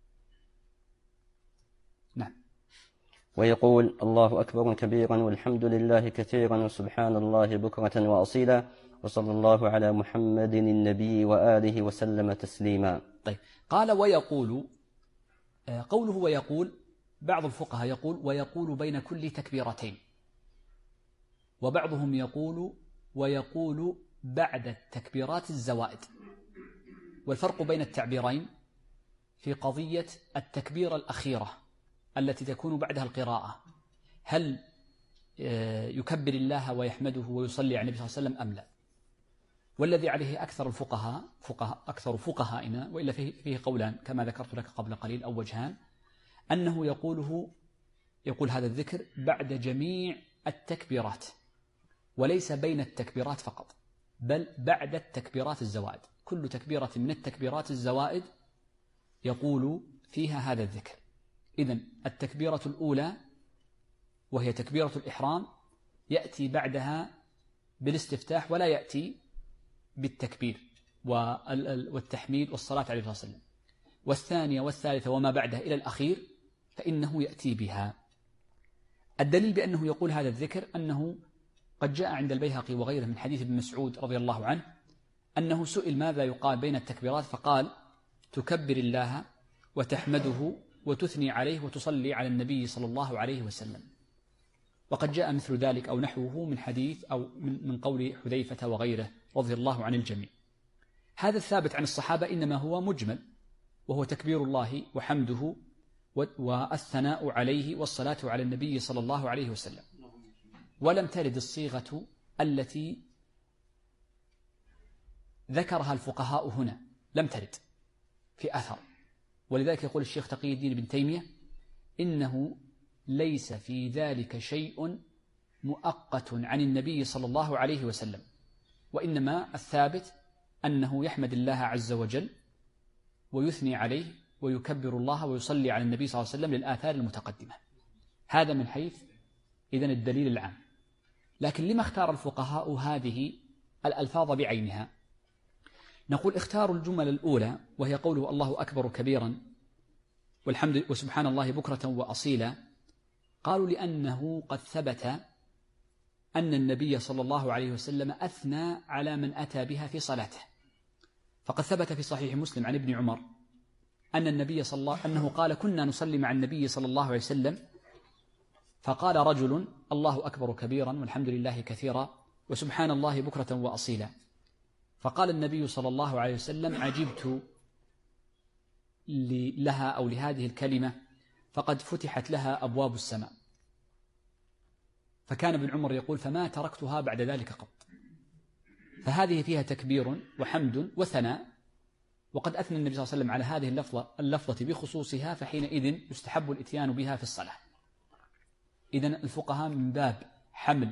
نعم. ويقول الله أكبر كبيرا والحمد لله كثيرا وسبحان الله بكرة وأصيلا وصلى الله على محمد النبي وآله وسلم تسليما. طيب، قال ويقول، قوله ويقول بعض الفقهاء يقول ويقول بين كل تكبيرتين، وبعضهم يقول ويقول بعد التكبيرات الزوائد. والفرق بين التعبيرين في قضية التكبيرة الأخيرة التي تكون بعدها القراءة، هل يكبر الله ويحمده ويصلي على النبي صلى الله عليه وسلم أم لا؟ والذي عليه أكثر الفقهاء أكثر فقهائنا، وإلا فيه قولان كما ذكرت لك قبل قليل أو وجهان، أنه يقول هذا الذكر بعد جميع التكبيرات وليس بين التكبيرات فقط، بل بعد التكبيرات الزوائد. كل تكبيرة من التكبيرات الزوائد يقول فيها هذا الذكر. إذن التكبيرة الأولى وهي تكبيرة الإحرام يأتي بعدها بالاستفتاح ولا يأتي بالتكبير والتحميد والصلاة عليه الصلاة والسلام. والثانية والثالثة وما بعدها إلى الأخير فإنه يأتي بها. الدليل بأنه يقول هذا الذكر أنه قد جاء عند البيهقي وغيره من حديث ابن مسعود رضي الله عنه أنه سئل ماذا يقال بين التكبيرات فقال تكبر الله وتحمده وتثني عليه وتصلي على النبي صلى الله عليه وسلم. وقد جاء مثل ذلك أو نحوه من حديث أو من قول حذيفة وغيره رضي الله عن الجميع. هذا الثابت عن الصحابة إنما هو مجمل، وهو تكبير الله وحمده والثناء عليه والصلاة على النبي صلى الله عليه وسلم. ولم ترد الصيغة التي ذكرها الفقهاء هنا، لم ترد في أثر. ولذلك يقول الشيخ تقي الدين بن تيمية إنه ليس في ذلك شيء مؤقت عن النبي صلى الله عليه وسلم، وإنما الثابت أنه يحمد الله عز وجل ويثني عليه ويكبر الله ويصلي على النبي صلى الله عليه وسلم للآثار المتقدمة. هذا من حيث إذن الدليل العام. لكن لما اختار الفقهاء هذه الألفاظ بعينها؟ نقول اختاروا الجمل الأولى وهي قوله الله أكبر كبيرا والحمد وسبحان الله بكرة وأصيلا، قالوا لأنه قد ثبت أن النبي صلى الله عليه وسلم أثنى على من أتى بها في صلاته. فقد ثبت في صحيح مسلم عن ابن عمر أن النبي صلى الله أنه قال كنا نصلي مع النبي صلى الله عليه وسلم فقال رجل الله أكبر كبيرا والحمد لله كثيرا وسبحان الله بكرة وأصيلا، فقال النبي صلى الله عليه وسلم عجبت لها أو لهذه الكلمة فقد فتحت لها أبواب السماء. فكان ابن عمر يقول فما تركتها بعد ذلك قط. فهذه فيها تكبير وحمد وثناء، وقد أثنى النبي صلى الله عليه وسلم على هذه اللفظة بخصوصها، فحينئذ يستحب الإتيان بها في الصلاة. إذن الفقهاء من باب حمل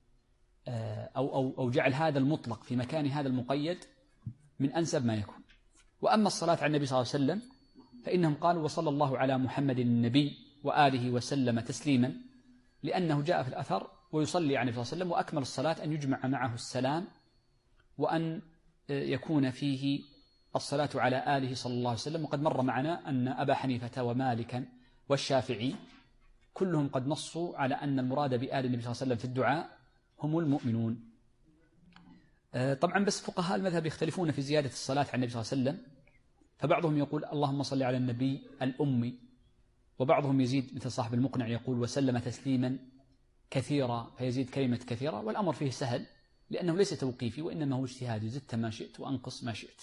أو جعل هذا المطلق في مكان هذا المقيد من أنسب ما يكون. وأما الصلاة على النبي صلى الله عليه وسلم فإنهم قالوا وصلى الله على محمد النبي وآله وسلم تسليما، لأنه جاء في الأثر ويصلي على النبي صلى الله عليه وسلم، وأكمل الصلاة أن يجمع معه السلام وأن يكون فيه الصلاة على آله صلى الله عليه وسلم. وقد مر معنا أن أبا حنيفة ومالكا والشافعي كلهم قد نصوا على أن المراد بآل النبي صلى الله عليه وسلم في الدعاء هم المؤمنون. طبعا بس فقهاء المذهب يختلفون في زيادة الصلاة على النبي صلى الله عليه وسلم، فبعضهم يقول اللهم صل على النبي الأمي، وبعضهم يزيد مثل صاحب المقنع يقول وسلم تسليما كثيرا فيزيد كلمة كثيرا. والأمر فيه سهل لأنه ليس توقيفي وإنما هو اجتهادي، زدت ما شئت وأنقص ما شئت.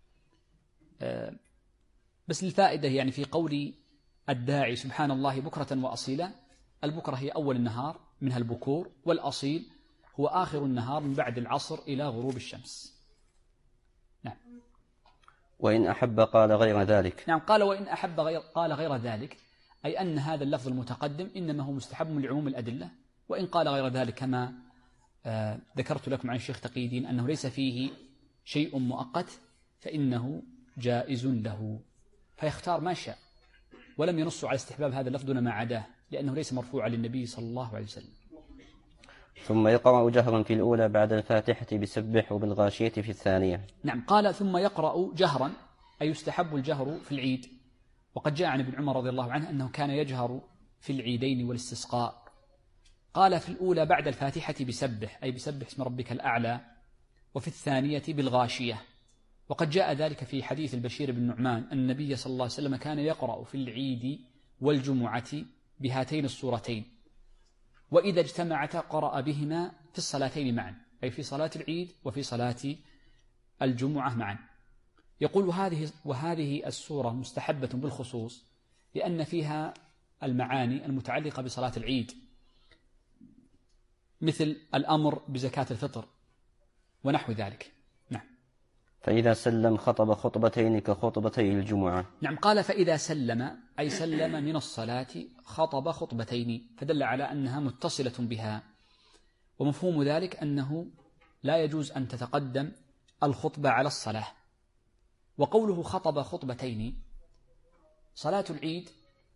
بس الفائدة يعني في قول الداعي سبحان الله بكرة وأصيلا، البكرة هي أول النهار منها البكور، والأصيل هو آخر النهار من بعد العصر إلى غروب الشمس. نعم. وإن أحب قال غير ذلك. نعم، قال وإن أحب قال غير ذلك، أي أن هذا اللفظ المتقدم إنما هو مستحب من لعموم الأدلة. وإن قال غير ذلك كما ذكرت لكم عن الشيخ تقي الدين أنه ليس فيه شيء مؤقت فإنه جائز له، فيختار ما شاء، ولم ينصوا على استحباب هذا اللفظ دون ما عداه لأنه ليس مرفوعا للنبي صلى الله عليه وسلم. ثم يقرأ جهرا في الأولى بعد الفاتحة بسبح وبالغاشية في الثانية. نعم، قال ثم يقرأ جهرا أي يستحب الجهر في العيد. وقد جاء عن ابن عمر رضي الله عنه أنه كان يجهر في العيدين والاستسقاء. قال في الأولى بعد الفاتحة بسبح أي بسبح اسم ربك الأعلى، وفي الثانية بالغاشية. وقد جاء ذلك في حديث البشير بن نعمان أن النبي صلى الله عليه وسلم كان يقرأ في العيد والجمعة بهاتين السورتين، وإذا اجتمعتا قرأ بهما في الصلاتين معا، أي في صلاة العيد وفي صلاة الجمعة معا. يقول وهذه السورة مستحبة بالخصوص لأن فيها المعاني المتعلقة بصلاة العيد، مثل الأمر بزكاة الفطر ونحو ذلك. نعم. فإذا سلم خطب خطبتين كخطبتي الجمعة. نعم، قال فإذا سلم أي سلم من الصلاة خطب خطبتين، فدل على أنها متصلة بها. ومفهوم ذلك أنه لا يجوز أن تتقدم الخطبة على الصلاة. وقوله خطب خطبتين، صلاة العيد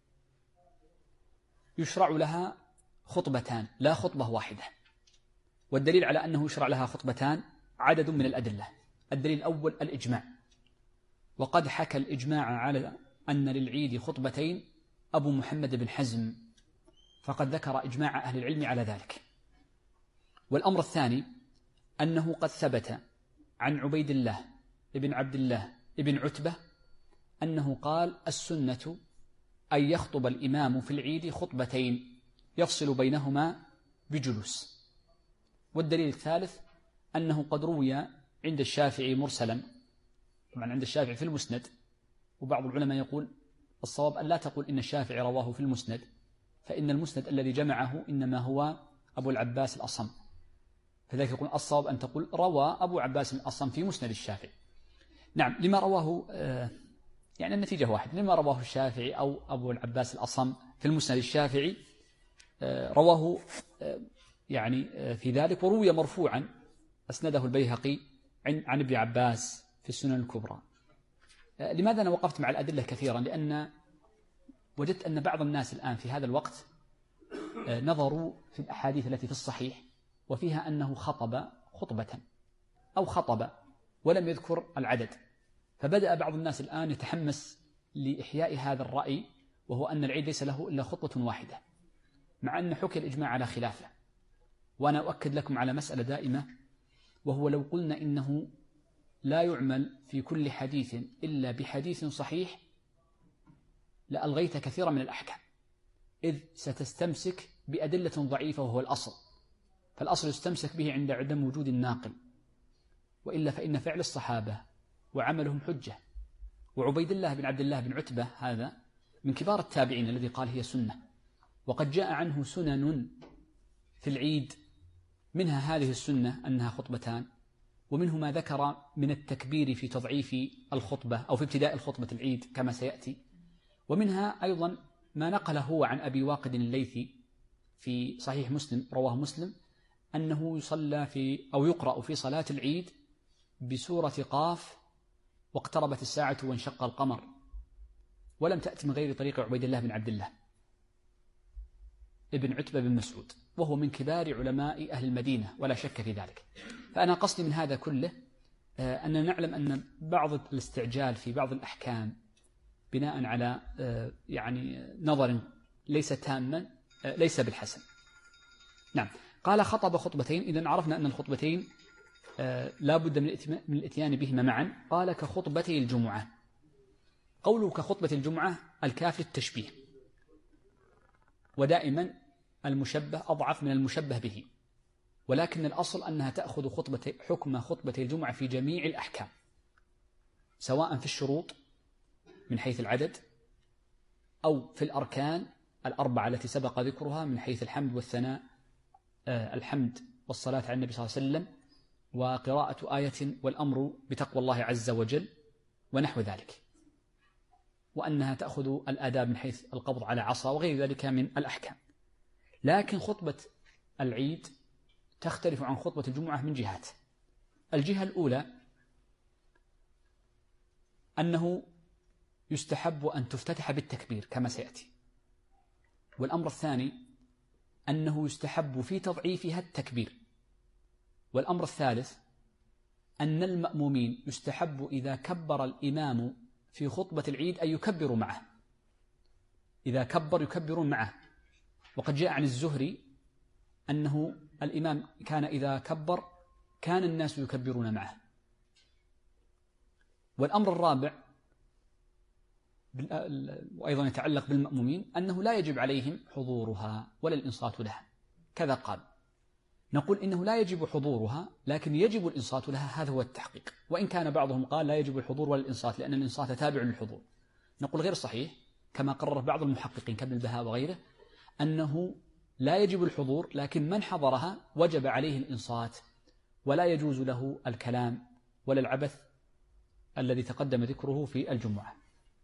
يشرع لها خطبتان لا خطبة واحدة، والدليل على أنه يشرع لها خطبتان عدد من الأدلة. الدليل الأول الإجماع، وقد حكى الإجماع على أن للعيد خطبتين أبو محمد بن حزم، فقد ذكر إجماع أهل العلم على ذلك. والأمر الثاني أنه قد ثبت عن عبيد الله ابن عبد الله ابن عتبة أنه قال: السنة أن يخطب الإمام في العيد خطبتين يفصل بينهما بجلوس. والدليل الثالث أنه قد روي عند الشافعي مرسلا، طبعا عند الشافعي في المسند، وبعض العلماء يقول الصواب أن لا تقول إن الشافعي رواه في المسند، فإن المسند الذي جمعه إنما هو أبو العباس الأصم، فذلك يقول الصواب أن تقول روى أبو عباس الأصم في مسند الشافعي. نعم، لما رواه يعني النتيجة واحد، لما رواه الشافعي أو أبو العباس الأصم في المسند الشافعي رواه يعني في ذلك، وروي مرفوعا أسنده البيهقي عن ابن عباس في السنن الكبرى. لماذا أنا وقفت مع الأدلة كثيرا؟ لأن وجدت أن بعض الناس الآن في هذا الوقت نظروا في الأحاديث التي في الصحيح وفيها أنه خطب خطبة أو خطب ولم يذكر العدد، فبدأ بعض الناس الآن يتحمس لإحياء هذا الرأي، وهو أن العيد ليس له إلا خطبة واحدة، مع أن حكي الإجماع على خلافه. وأنا أؤكد لكم على مسألة دائمة، وهو لو قلنا إنه لا يعمل في كل حديث إلا بحديث صحيح لألغيت كثيرا من الأحكام، إذ ستستمسك بأدلة ضعيفة وهو الأصل، فالأصل يستمسك به عند عدم وجود الناقل، وإلا فإن فعل الصحابة وعملهم حجة. وعبيد الله بن عبد الله بن عتبة هذا من كبار التابعين الذي قال هي سنة، وقد جاء عنه سنن في العيد، منها هذه السنة أنها خطبتان، ومنه ما ذكر من التكبير في تضعيف الخطبة أو في ابتداء الخطبة العيد كما سيأتي، ومنها أيضا ما نقله هو عن أبي واقد الليثي في صحيح مسلم، رواه مسلم، أنه يصلى في أو يقرأ في صلاة العيد بسورة قاف واقتربت الساعة وانشق القمر، ولم تأتي من غير طريق عبيد الله بن عبد الله ابن عتبة بن مسعود، وهو من كبار علماء أهل المدينة ولا شك في ذلك. فأنا قصدي من هذا كله أننا نعلم أن بعض الاستعجال في بعض الأحكام بناء على يعني نظر ليس تاما ليس بالحسن. نعم، قال خطب خطبتين، إذن عرفنا أن الخطبتين لا بد من الاتيان بهما معا. قال كخطبتي الجمعة. قوله كخطبة الجمعة الكاف للتشبيه، ودائما المشبه أضعف من المشبه به، ولكن الأصل أنها تأخذ حكم خطبة الجمعة في جميع الأحكام، سواء في الشروط من حيث العدد أو في الأركان الأربعة التي سبق ذكرها من حيث الحمد والثناء، الحمد والصلاة على النبي صلى الله عليه وسلم، وقراءة آية، والأمر بتقوى الله عز وجل، ونحو ذلك، وأنها تأخذ الآداب من حيث القبض على عصا وغير ذلك من الأحكام. لكن خطبة العيد تختلف عن خطبة الجمعة من جهات. الجهة الأولى أنه يستحب أن تفتتح بالتكبير كما سيأتي، والأمر الثاني أنه يستحب في تضعيفها التكبير، والأمر الثالث أن المأمومين يستحب إذا كبر الإمام في خطبة العيد أن يكبروا معه، إذا كبر يكبرون معه. وقد جاء عن الزهري أنه الإمام كان إذا كبر كان الناس يكبرون معه. والأمر الرابع وأيضا يتعلق بالمأمومين أنه لا يجب عليهم حضورها ولا الإنصات لها، كذا قال. نقول إنه لا يجب حضورها لكن يجب الإنصات لها، هذا هو التحقيق، وإن كان بعضهم قال لا يجب الحضور ولا الإنصات لأن الإنصات تابع للحضور. نقول غير صحيح، كما قرر بعض المحققين كابن البهاء وغيره أنه لا يجب الحضور، لكن من حضرها وجب عليه الإنصات، ولا يجوز له الكلام ولا العبث الذي تقدم ذكره في الجمعة.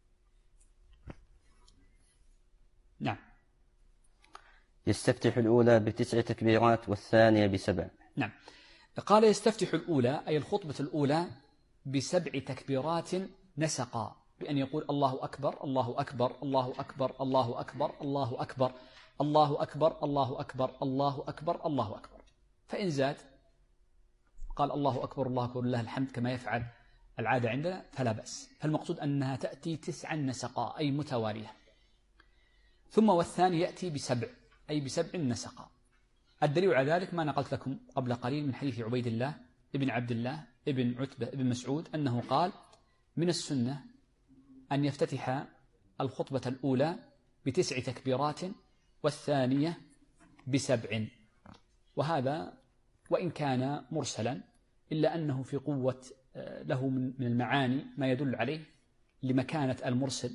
نعم. يستفتح الأولى ب9 تكبيرات والثانية ب7. نعم، قال يستفتح الأولى أي الخطبة الأولى ب7 تكبيرات نسقا، بأن يقول الله أكبر الله أكبر الله أكبر الله أكبر الله أكبر الله أكبر الله أكبر الله أكبر الله أكبر. فإن زاد قال الله أكبر الله أكبر لله الحمد كما يفعل العادة عندنا فلا بأس. فالمقصود أنها تأتي 9 نسقا أي متوالية. ثم والثاني يأتي ب7 أي ب7 نسقا. الدليل على ذلك ما نقلت لكم قبل قليل من حديث عبيد الله ابن عبد الله ابن عتبة ابن مسعود أنه قال: من السنة أن يفتتح الخطبة الأولى ب9 تكبيرات والثانية ب7. وهذا وإن كان مرسلا إلا أنه في قوة له من المعاني ما يدل عليه لمكانة المرسل،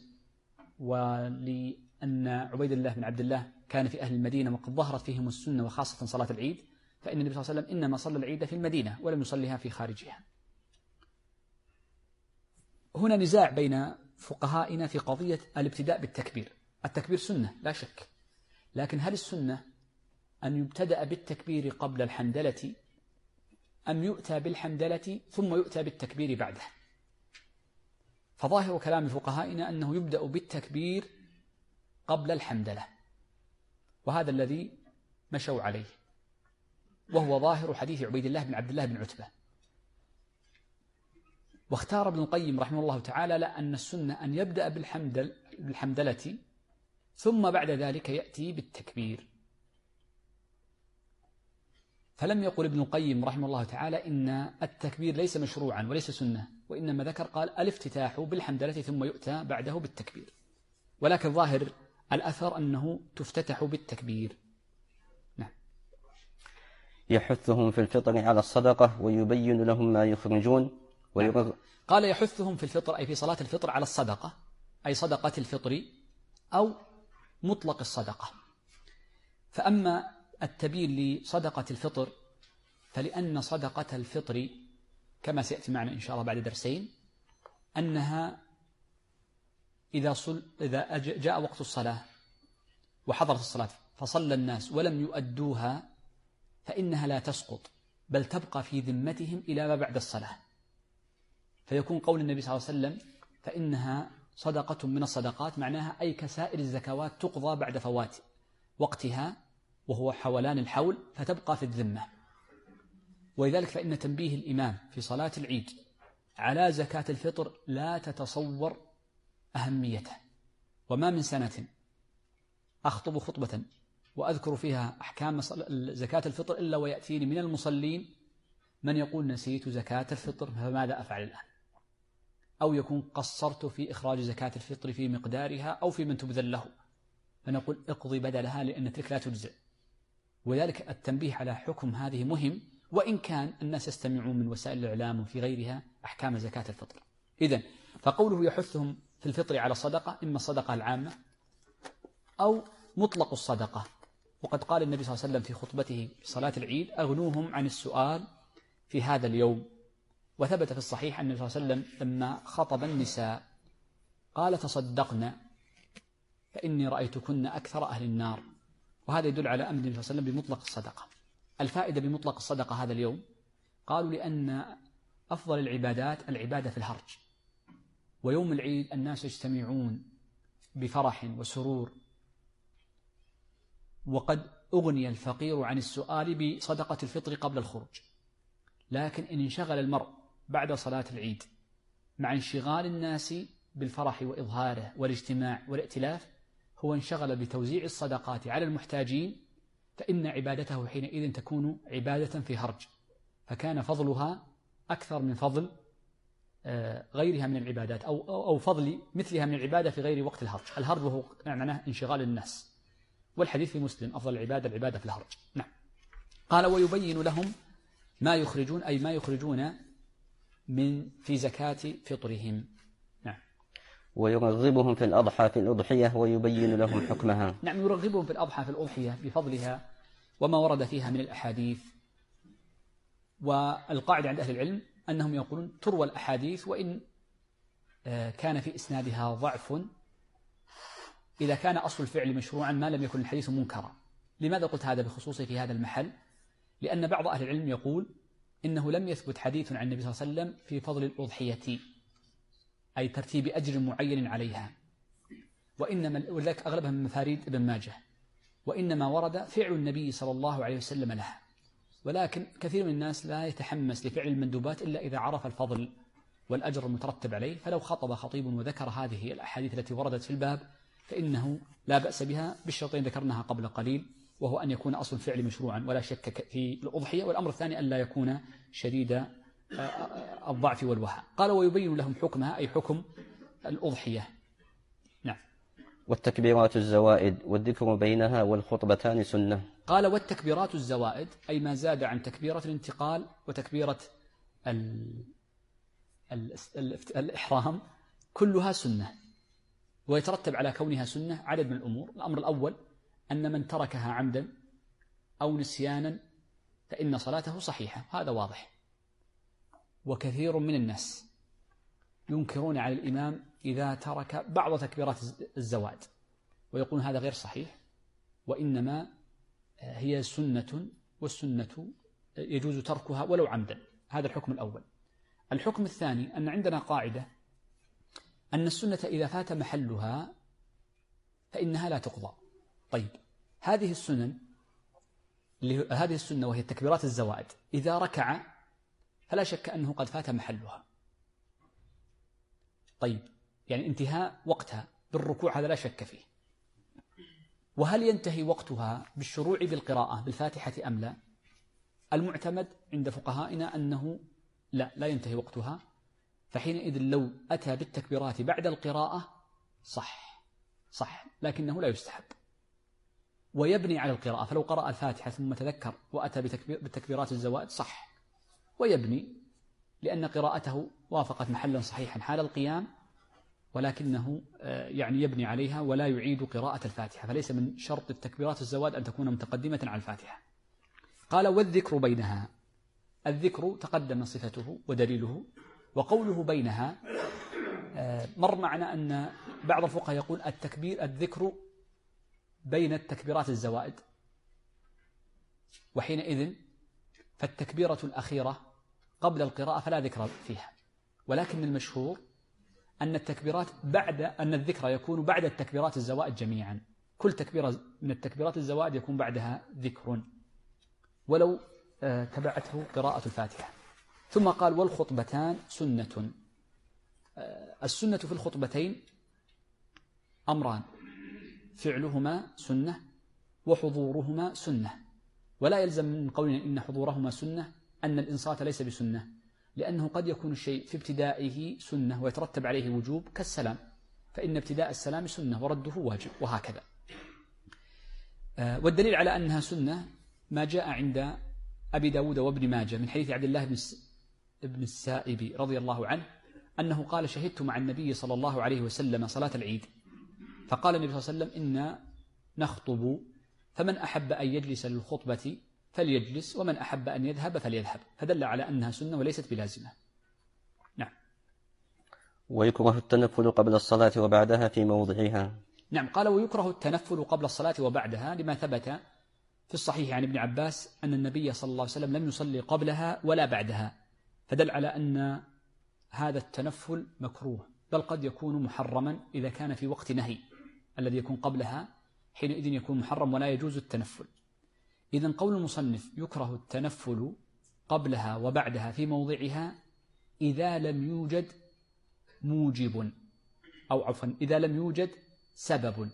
ولأن عبيد الله بن عبد الله كان في أهل المدينة وقد ظهرت فيهم السنة وخاصة صلاة العيد، فإن النبي صلى الله عليه وسلم إنما صلى العيد في المدينة ولم يصليها في خارجها. هنا نزاع بين فقهائنا في قضية الابتداء بالتكبير. التكبير سنة لا شك، لكن هل السنة أن يبتدأ بالتكبير قبل الحمدلة أم يؤتى بالحمدلة ثم يؤتى بالتكبير بعده؟ فظاهر كلام فقهائنا أنه يبدأ بالتكبير قبل الحمدلة، وهذا الذي مشوا عليه، وهو ظاهر حديث عبيد الله بن عبد الله بن عتبة. واختار ابن القيم رحمه الله تعالى لأن السنة أن يبدأ بالحمدلة ثم بعد ذلك يأتي بالتكبير. فلم يقل ابن القيم رحمه الله تعالى إن التكبير ليس مشروعا وليس سنة، وإنما ذكر قال الافتتاح بالحمدلة ثم يؤتى بعده بالتكبير، ولكن ظاهر الأثر أنه تفتتح بالتكبير. نعم. يحثهم في الفطر على الصدقة ويبين لهم ما يخرجون قال يحثهم في الفطر أي في صلاة الفطر على الصدقة، أي صدقة الفطر أو مطلق الصدقة. فأما التبيين لصدقة الفطر فلأن صدقة الفطر كما سيأتي معنا إن شاء الله بعد درسين أنها إذا جاء وقت الصلاة وحضرت الصلاة فصلى الناس ولم يؤدوها فإنها لا تسقط بل تبقى في ذمتهم إلى ما بعد الصلاة، فيكون قول النبي صلى الله عليه وسلم فإنها صدقة من الصدقات معناها أي كسائر الزكوات تقضى بعد فوات وقتها وهو حولان الحول فتبقى في الذمة. ولذلك فإن تنبيه الإمام في صلاة العيد على زكاة الفطر لا تتصور أهميته. وما من سنة أخطب خطبة وأذكر فيها أحكام زكاة الفطر إلا ويأتيني من المصلين من يقول نسيت زكاة الفطر فماذا أفعل الآن، أو يكون قصرت في إخراج زكاة الفطر في مقدارها أو في من تبذل له، فنقول اقضي بدلها لأن تلك لا تجزئ. وذلك التنبيه على حكم هذه مهم، وإن كان الناس يستمعون من وسائل الإعلام وفي غيرها أحكام زكاة الفطر. إذن فقوله يحثهم في الفطر على الصدقة إما الصدقة العامة أو مطلق الصدقة. وقد قال النبي صلى الله عليه وسلم في خطبته في صلاة العيد أغنوهم عن السؤال في هذا اليوم. وثبت في الصحيح أن النبي صلى الله عليه وسلم لما خطب النساء قال تصدقن فإني رأيتكن أكثر أهل النار. وهذا يدل على أمر النبي صلى الله عليه وسلم بمطلق الصدقة. الفائدة بمطلق الصدقة هذا اليوم قالوا لأن أفضل العبادات العبادة في الهرج، ويوم العيد الناس يجتمعون بفرح وسرور، وقد أغني الفقير عن السؤال بصدقة الفطر قبل الخروج. لكن إن انشغل المرء بعد صلاة العيد مع انشغال الناس بالفرح وإظهاره والاجتماع والائتلاف هو انشغل بتوزيع الصدقات على المحتاجين، فإن عبادته حينئذ تكون عبادة في هرج، فكان فضلها أكثر من فضل غيرها من العبادات أو فضل مثلها من العبادة في غير وقت الهرج. الهرج وهو معناه انشغال الناس، والحديث في مسلم أفضل العبادة في الهرج. نعم. قال ويبين لهم ما يخرجون أي ما يخرجون في زكاة فطرهم. نعم. ويرغبهم في الأضحى في الأضحية ويبين لهم حكمها. نعم، يرغبهم في الأضحى في الأضحية بفضلها وما ورد فيها من الأحاديث. والقاعدة عند أهل العلم أنهم يقولون تروى الأحاديث وإن كان في إسنادها ضعف إذا كان أصل الفعل مشروعا ما لم يكن الحديث منكرا. لماذا قلت هذا بخصوصه في هذا المحل؟ لأن بعض أهل العلم يقول إنه لم يثبت حديث عن النبي صلى الله عليه وسلم في فضل الأضحية أي ترتيب أجر معين عليها، ولذلك أغلبها من مفاريد ابن ماجه، وإنما ورد فعل النبي صلى الله عليه وسلم لها. ولكن كثير من الناس لا يتحمس لفعل المندوبات إلا إذا عرف الفضل، والأجر المترتب عليه، فلو خطب خطيب وذكر هذه الأحاديث التي وردت في الباب فإنه لا بأس بها بالشرطين ذكرناها قبل قليل، وهو أن يكون أصل الفعل مشروعا ولا شك في الأضحية، والأمر الثاني أن لا يكون شديد الضعف والوهى. قال ويبين لهم حكمها أي حكم الأضحية. نعم. والتكبيرات الزوائد والذكر بينها والخطبتان سنة. قال والتكبيرات الزوائد أي ما زاد عن تكبيرة الانتقال وتكبيرة الإحرام كلها سنة، ويترتب على كونها سنة عدد من الأمور. الأمر الأول أن من تركها عمدا أو نسيانا فإن صلاته صحيحة، هذا واضح. وكثير من الناس ينكرون على الإمام إذا ترك بعض تكبيرات الزوائد ويقولون هذا غير صحيح، وإنما هي سنة، والسنة يجوز تركها ولو عمدا. هذا الحكم الأول. الحكم الثاني أن عندنا قاعدة أن السنة إذا فات محلها فإنها لا تقضى. طيب هذه السنة وهي التكبيرات الزوائد إذا ركع فلا شك أنه قد فات محلها. طيب يعني انتهاء وقتها بالركوع هذا لا شك فيه. وهل ينتهي وقتها بالشروع بالقراءة بالفاتحة أم لا؟ المعتمد عند فقهائنا أنه لا ينتهي وقتها، فحينئذ لو أتى بالتكبيرات بعد القراءة صح لكنه لا يستحب، ويبني على القراءة. فلو قرأ الفاتحة ثم تذكر وأتى بالتكبيرات الزوائد صح، ويبني لأن قراءته وافقت محلا صحيحا حال القيام، ولكنه يعني يبني عليها ولا يعيد قراءة الفاتحة، فليس من شرط التكبيرات الزوائد أن تكون متقدمة على الفاتحة. قال والذكر بينها، الذكر تقدم صفته ودليله، وقوله بينها مر معنا أن بعض الفقهاء يقول الذكر بين التكبيرات الزوائد، وحينئذ فالتكبيرة الأخيرة قبل القراءة فلا ذكر فيها، ولكن المشهور أن الذكر يكون بعد التكبيرات الزوائد جميعا، كل تكبيرة من التكبيرات الزوائد يكون بعدها ذكر ولو تبعته قراءة الفاتحة. ثم قال والخطبتان سنة. السنة في الخطبتين أمران، فعلهما سنة وحضورهما سنة، ولا يلزم من قولنا إن حضورهما سنة أن الإنصات ليس بسنة، لأنه قد يكون الشيء في ابتدائه سنة ويترتب عليه وجوب كالسلام، فإن ابتداء السلام سنة ورده واجب، وهكذا. والدليل على أنها سنة ما جاء عند أبي داود وابن ماجه من حديث عبد الله بن السائب رضي الله عنه أنه قال شهدت مع النبي صلى الله عليه وسلم صلاة العيد، فقال النبي صلى الله عليه وسلم إنا نخطب، فمن أحب أن يجلس للخطبة فليجلس، ومن أحب أن يذهب فليذهب، فدل على أنها سنة وليست بلازمة. نعم. ويكره التنفل قبل الصلاة وبعدها في موضعها. نعم. قال ويكره التنفل قبل الصلاة وبعدها لما ثبت في الصحيح عن ابن عباس أن النبي صلى الله عليه وسلم لم يصلي قبلها ولا بعدها، فدل على أن هذا التنفل مكروه، بل قد يكون محرما إذا كان في وقت نهي الذي يكون قبلها، حينئذ يكون محرم ولا يجوز التنفل. إذن قول المصنف يكره التنفل قبلها وبعدها في موضعها إذا لم يوجد موجب، أو عفوا إذا لم يوجد سبب.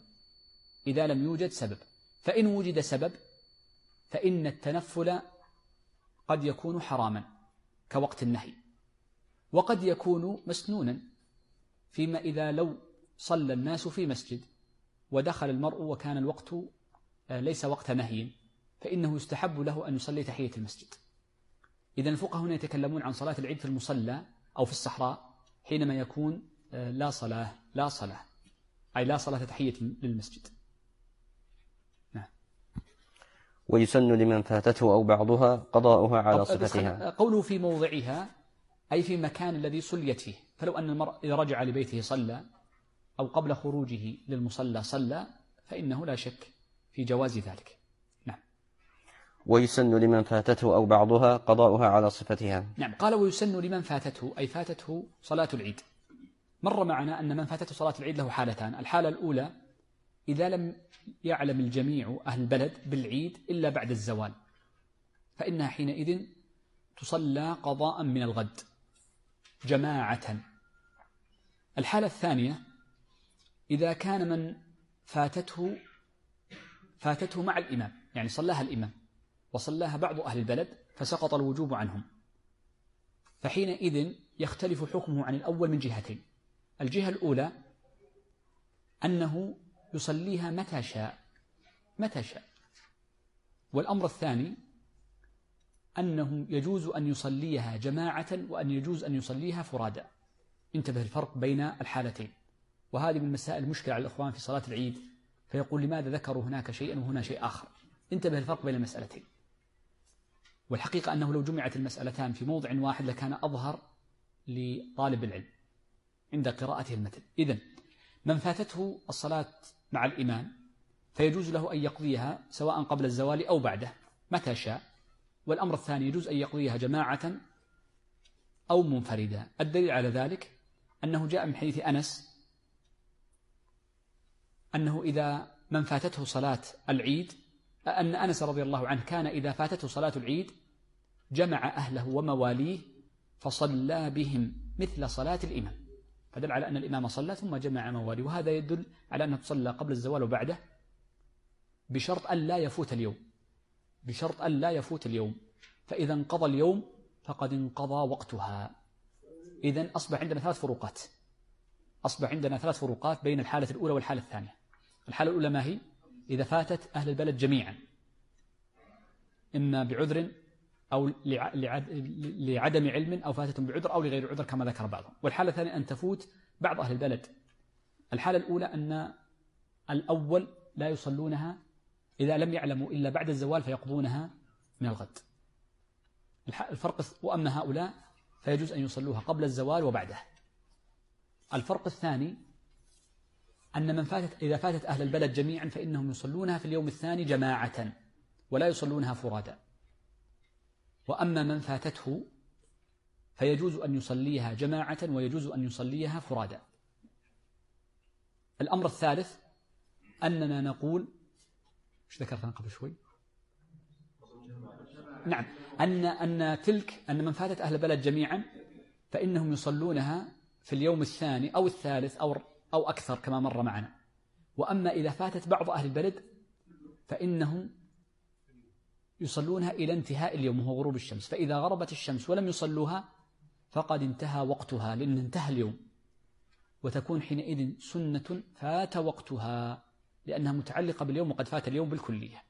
فإن وجد سبب فإن التنفل قد يكون حراما كوقت النهي، وقد يكون مسنونا، فيما إذا لو صلى الناس في مسجد ودخل المرء وكان الوقت ليس وقت نهي فإنه يستحب له أن يصلي تحية المسجد. إذن الفقهاء هنا يتكلمون عن صلاة العيد في المصلى أو في الصحراء حينما يكون لا صلاة أي لا صلاة تحية للمسجد. نعم. ويسن لمن فاتته أو بعضها قضاؤها على صفتها. قوله في موضعها أي في مكان الذي صليت فيه، فلو أن المرء إذا رجع لبيته صلى أو قبل خروجه للمصلى صلى فإنه لا شك في جواز ذلك. نعم. ويسن لمن فاتته أو بعضها قضاؤها على صفتها. نعم. قال ويسن لمن فاتته أي فاتته صلاة العيد. مر معنا أن من فاتته صلاة العيد له حالتان، الحالة الأولى إذا لم يعلم الجميع أهل البلد بالعيد إلا بعد الزوال، فإنها حينئذ تصلى قضاء من الغد، جماعة. الحالة الثانية إذا كان من فاتته مع الإمام، يعني صلاها الإمام وصلاها بعض أهل البلد فسقط الوجوب عنهم، فحينئذ يختلف حكمه عن الأول من جهتين. الجهة الأولى أنه يصليها متى شاء، والأمر الثاني أنه يجوز أن يصليها جماعة وأن يجوز أن يصليها فرادا. انتبه الفرق بين الحالتين، وهذه من مسائل المشكلة على الإخوان في صلاة العيد، فيقول لماذا ذكروا هناك شيئا وهنا شيء آخر. انتبه الفرق بين المسألتين، والحقيقة أنه لو جمعت المسألتان في موضع واحد لكان أظهر لطالب العلم عند قراءته المتن. إذن من فاتته الصلاة مع الإمام فيجوز له أن يقضيها سواء قبل الزوال أو بعده متى شاء، والأمر الثاني يجوز أن يقضيها جماعة أو منفردا. الدليل على ذلك أنه جاء من حديث أنس أنه إذا من فاتته صلاة العيد، أن أنس رضي الله عنه كان إذا فاتته صلاة العيد جمع أهله ومواليه فصلى بهم مثل صلاة الإمام، فدل على أن الإمام صلى ثم جمع مواليه، وهذا يدل على أنه تصلى قبل الزوال وبعده بشرط أن لا يفوت اليوم، فإذا انقضى اليوم فقد انقضى وقتها. إذن أصبح عندنا ثلاث فروقات بين الحالة الأولى والحالة الثانية. الحالة الأولى ما هي؟ إذا فاتت أهل البلد جميعا إما بعذر أو لعدم علم أو فاتتهم بعذر أو لغير عذر كما ذكر بعضهم. والحالة الثانية أن تفوت بعض أهل البلد. الحالة الأولى أن الأول لا يصلونها إذا لم يعلموا إلا بعد الزوال فيقضونها من الغد. الفرق، وأما هؤلاء فيجوز أن يصلوها قبل الزوال وبعده. الفرق الثاني أن إذا فاتت أهل البلد جميعا فإنهم يصلونها في اليوم الثاني جماعة ولا يصلونها فرادا. وأما من فاتته فيجوز أن يصليها جماعة ويجوز أن يصليها فرادا. الأمر الثالث أننا نقول إيش ذكرتنا قبل شوي؟ نعم، أن من فاتت أهل البلد جميعا فإنهم يصلونها في اليوم الثاني أو الثالث أو أكثر كما مر معنا. وأما إذا فاتت بعض أهل البلد فإنهم يصلونها إلى انتهاء اليوم وهو غروب الشمس، فإذا غربت الشمس ولم يصلوها فقد انتهى وقتها لأن انتهى اليوم، وتكون حينئذ سنة فات وقتها لأنها متعلقة باليوم وقد فات اليوم بالكلية.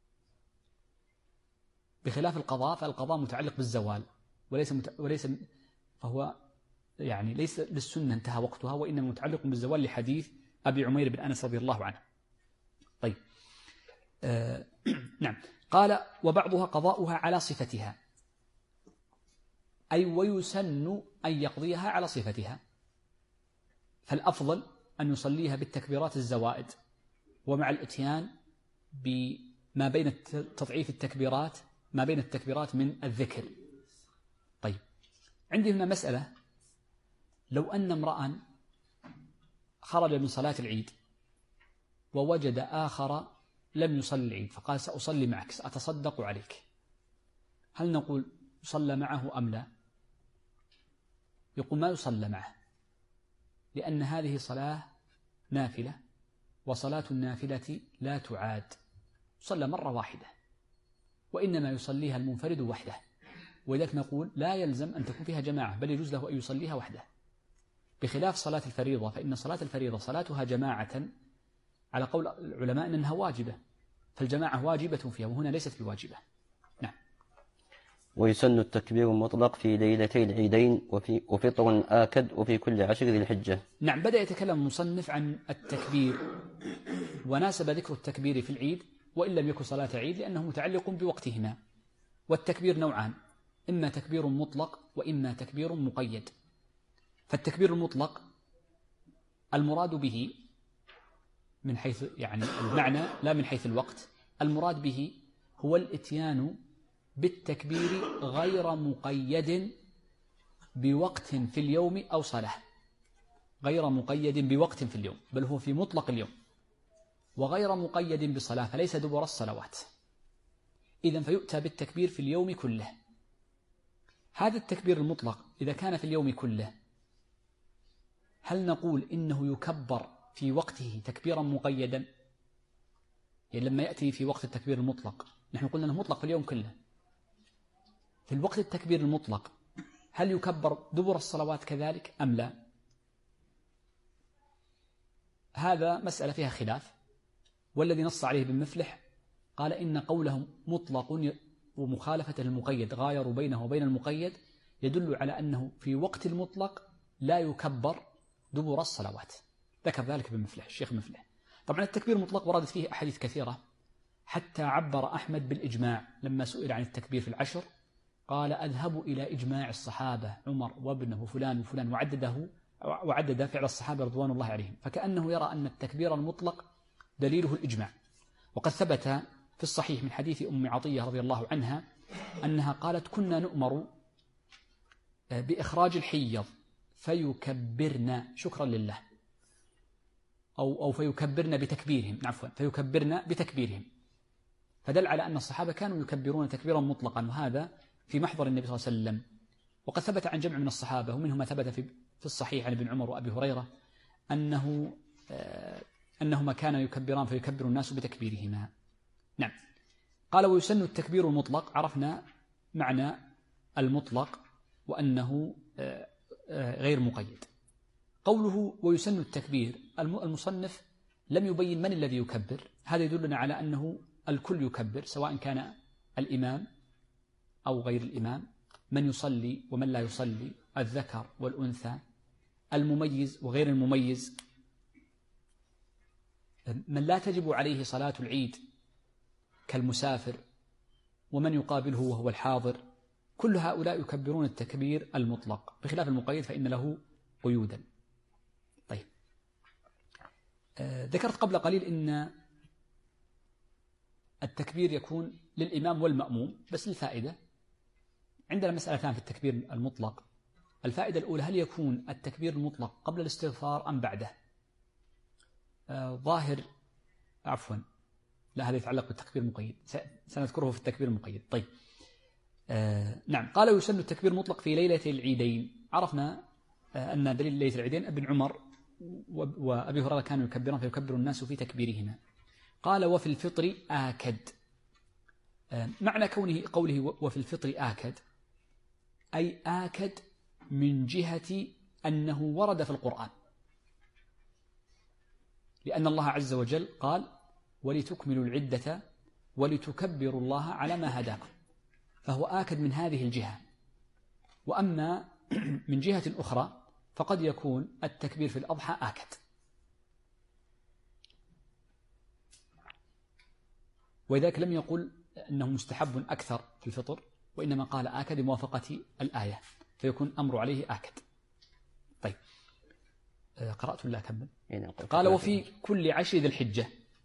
بخلاف القضاء، فالقضاء متعلق بالزوال وليس فهو يعني ليس للسنة انتهى وقتها، وإنما متعلق بالزوال لحديث أبي عمير بن أنس رضي الله عنه. طيب نعم، قال وبعضها قضاؤها على صفتها، أي ويسن أن يقضيها على صفتها، فالأفضل أن يصليها بالتكبيرات الزوائد ومع الاتيان بما بين تضعيف التكبيرات ما بين التكبيرات من الذكر. طيب عندي هنا مسألة، لو أن امرأ خرج من صلاة العيد ووجد آخر لم يصلي العيد فقال سأصلي معك سأتصدق عليك، هل نقول يصلى معه أم لا؟ يقول ما يصلى معه، لأن هذه صلاة نافلة وصلاة النافلة لا تعاد، صلى مرة واحدة وإنما يصليها المنفرد وحده، ولذلك نقول لا يلزم أن تكون فيها جماعة بل يجوز له أن يصليها وحده، بخلاف صلاة الفريضة فإن صلاة الفريضة صلاتها جماعة على قول العلماء أنها واجبة، فالجماعة واجبة فيها وهنا ليست بواجبة. نعم. ويسن التكبير المطلق في ليلتي العيدين وفطر آكد وفي كل 10 ذي الحجة. نعم، بدأ يتكلم المصنف عن التكبير وناسب ذكر التكبير في العيد وإن لم يكن صلاة عيد لأنه متعلق بوقتهما. والتكبير نوعان، إما تكبير مطلق وإما تكبير مقيد. فالتكبير المطلق المراد به من حيث يعني المعنى لا من حيث الوقت، المراد به هو الاتيان بالتكبير غير مقيد بوقت في اليوم أو صلاة، غير مقيد بوقت في اليوم بل هو في مطلق اليوم، وغير مقيد بصلاة فليس دبر الصلوات. إذن فيؤتى بالتكبير في اليوم كله. هذا التكبير المطلق إذا كان في اليوم كله هل نقول إنه يكبر في وقته تكبيرا مقيدا؟ يعني لما يأتي في وقت التكبير المطلق، نحن قلنا أنه مطلق في اليوم كله، في الوقت التكبير المطلق هل يكبر دبر الصلوات كذلك أم لا؟ هذا مسألة فيها خلاف، والذي نص عليه ابن مفلح قال إن قوله مطلق ومخالفة المقيد غاير بينه وبين المقيد يدل على أنه في وقت المطلق لا يكبر دبر الصلوات. ذكر ذلك ابن مفلح الشيخ مفلح. طبعا التكبير المطلق وردت فيه أحاديث كثيرة، حتى عبر أحمد بالإجماع لما سئل عن التكبير في العشر قال أذهب إلى إجماع الصحابة عمر وابنه وفلان وفلان، وعدد فعل الصحابة رضوان الله عليهم، فكأنه يرى أن التكبير المطلق دليله الإجماع. وقد ثبت في الصحيح من حديث أم عطية رضي الله عنها أنها قالت كنا نؤمر بإخراج الحيض فيكبرنا شكرا لله، أو فيكبرنا بتكبيرهم، عفوا فيكبرنا بتكبيرهم، فدل على أن الصحابة كانوا يكبرون تكبيرا مطلقا، وهذا في محضر النبي صلى الله عليه وسلم. وقد ثبت عن جمع من الصحابة ومنهم ما ثبت في الصحيح عن ابن عمر وأبي هريرة أنهما كانا يكبران فيكبر الناس بتكبيرهما. نعم. قال ويسن التكبير المطلق، عرفنا معنى المطلق وأنه غير مقيد. قوله ويسن التكبير، المصنف لم يبين من الذي يكبر، هذا يدلنا على أنه الكل يكبر سواء كان الإمام أو غير الإمام، من يصلي ومن لا يصلي، الذكر والأنثى، المميز وغير المميز، من لا تجب عليه صلاة العيد كالمسافر ومن يقابله وهو الحاضر، كل هؤلاء يكبرون التكبير المطلق، بخلاف المقيد فإن له قيودا. طيب، ذكرت قبل قليل إن التكبير يكون للإمام والمأموم، بس للفائدة عندنا مسألتان في التكبير المطلق. الفائدة الأولى هل يكون التكبير المطلق قبل الاستغفار أم بعده؟ لا، هذا يتعلق بالتكبير المقيد، سنذكره في التكبير المقيد. طيب، نعم. قال يسن التكبير المطلق في ليلة العيدين، عرفنا أن دليل ليلة العيدين ابن عمر وأبي هريرة كانوا يكبرون فيكبر الناس في تكبيرهما. قال وفي الفطر آكد، معنى قوله وفي الفطر آكد أي آكد من جهة أنه ورد في القرآن، لأن الله عز وجل قال ولتكملوا العدة ولتكبروا الله على ما هداكم، فهو آكد من هذه الجهة. وأما من جهة أخرى فقد يكون التكبير في الأضحى آكد، ولذلك لم يقل أنه مستحب أكثر في الفطر، وإنما قال آكد موافقة الآية، فيكون أمر عليه آكد. طيب، قرأت ولا أكمل؟ قال وفي كل عشر ذي الحجة.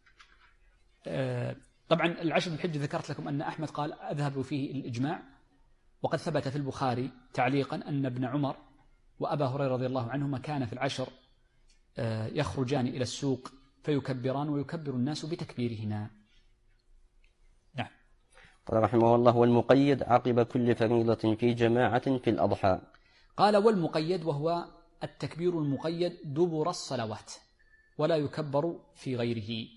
طبعا العشر ذي الحجة ذكرت لكم أن أحمد قال أذهب فيه الإجماع، وقد ثبت في البخاري تعليقا أن ابن عمر وأبا هريرة رضي الله عنهما كان في العشر يخرجان إلى السوق فيكبران ويكبر الناس بتكبيرهما. نعم. قال رحمه الله والمقيد عقب كل فريضة في جماعة في الأضحى. قال والمقيد وهو التكبير المقيد دبر الصلوات ولا يكبر في غيره.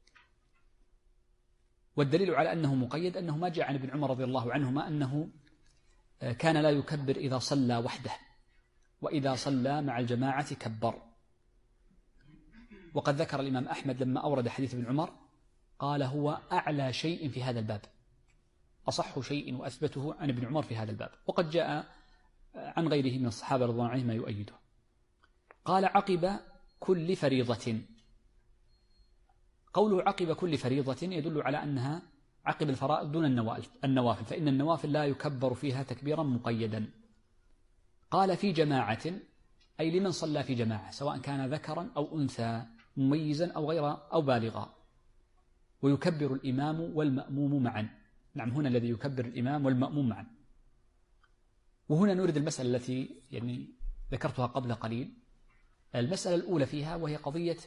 والدليل على أنه مقيد أنه ما جاء عن ابن عمر رضي الله عنهما أنه كان لا يكبر إذا صلى وحده، وإذا صلى مع الجماعة كبر. وقد ذكر الإمام أحمد لما أورد حديث ابن عمر قال هو أعلى شيء في هذا الباب، أصح شيء وأثبته عن ابن عمر في هذا الباب، وقد جاء عن غيره من الصحابة رضي الله عنهم ما يؤيده. قال عقب كل فريضة، قوله عقب كل فريضة يدل على أنها عقب الفرائض دون النوافل، فإن النوافل لا يكبر فيها تكبيرا مقيدا. قال في جماعة أي لمن صلى في جماعة سواء كان ذكرا أو أنثى، مميزا أو غير أو بالغا، ويكبر الإمام والمأموم معا. نعم، هنا الذي يكبر الإمام والمأموم معا. وهنا نريد المسألة التي ذكرتها قبل قليل، المسألة الأولى فيها وهي قضية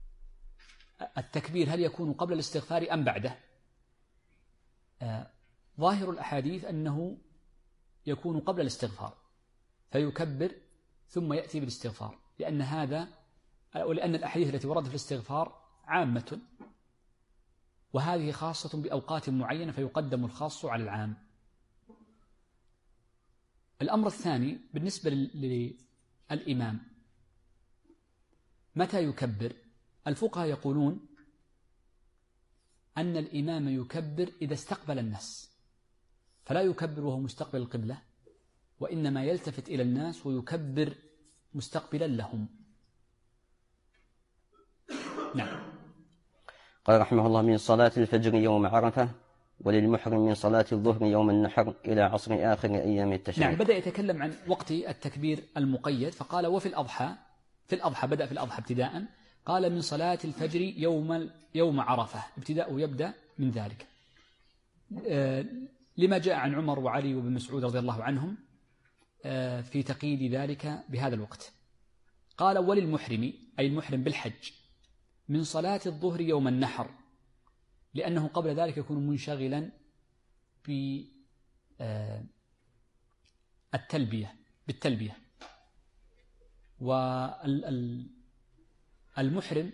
التكبير هل يكون قبل الاستغفار أم بعده؟ ظاهر الأحاديث أنه يكون قبل الاستغفار فيكبر ثم يأتي بالاستغفار، لأن الأحاديث التي وردت في الاستغفار عامة، وهذه خاصة بأوقات معينة فيقدم الخاص على العام. الأمر الثاني بالنسبة للإمام متى يكبر؟ الفقهاء يقولون أن الإمام يكبر إذا استقبل الناس، فلا يكبر وهو مستقبل القبلة، وإنما يلتفت إلى الناس ويكبر مستقبلا لهم. نعم. قال رحمه الله: من صلاة الفجر يوم عرفة، وللمحرم من صلاة الظهر يوم النحر إلى عصر آخر أيام التشريق. نعم، بدأ يتكلم عن وقت التكبير المقيد، فقال وفي الأضحى، بدأ في الأضحى ابتداء، قال من صلاة الفجر يوم عرفة، ابتداءه يبدأ من ذلك، لما جاء عن عمر وعلي وابن مسعود رضي الله عنهم في تقييد ذلك بهذا الوقت. قال وللمحرم، أي المحرم بالحج، من صلاة الظهر يوم النحر، لأنه قبل ذلك يكون منشغلا بالتلبية. والمحرم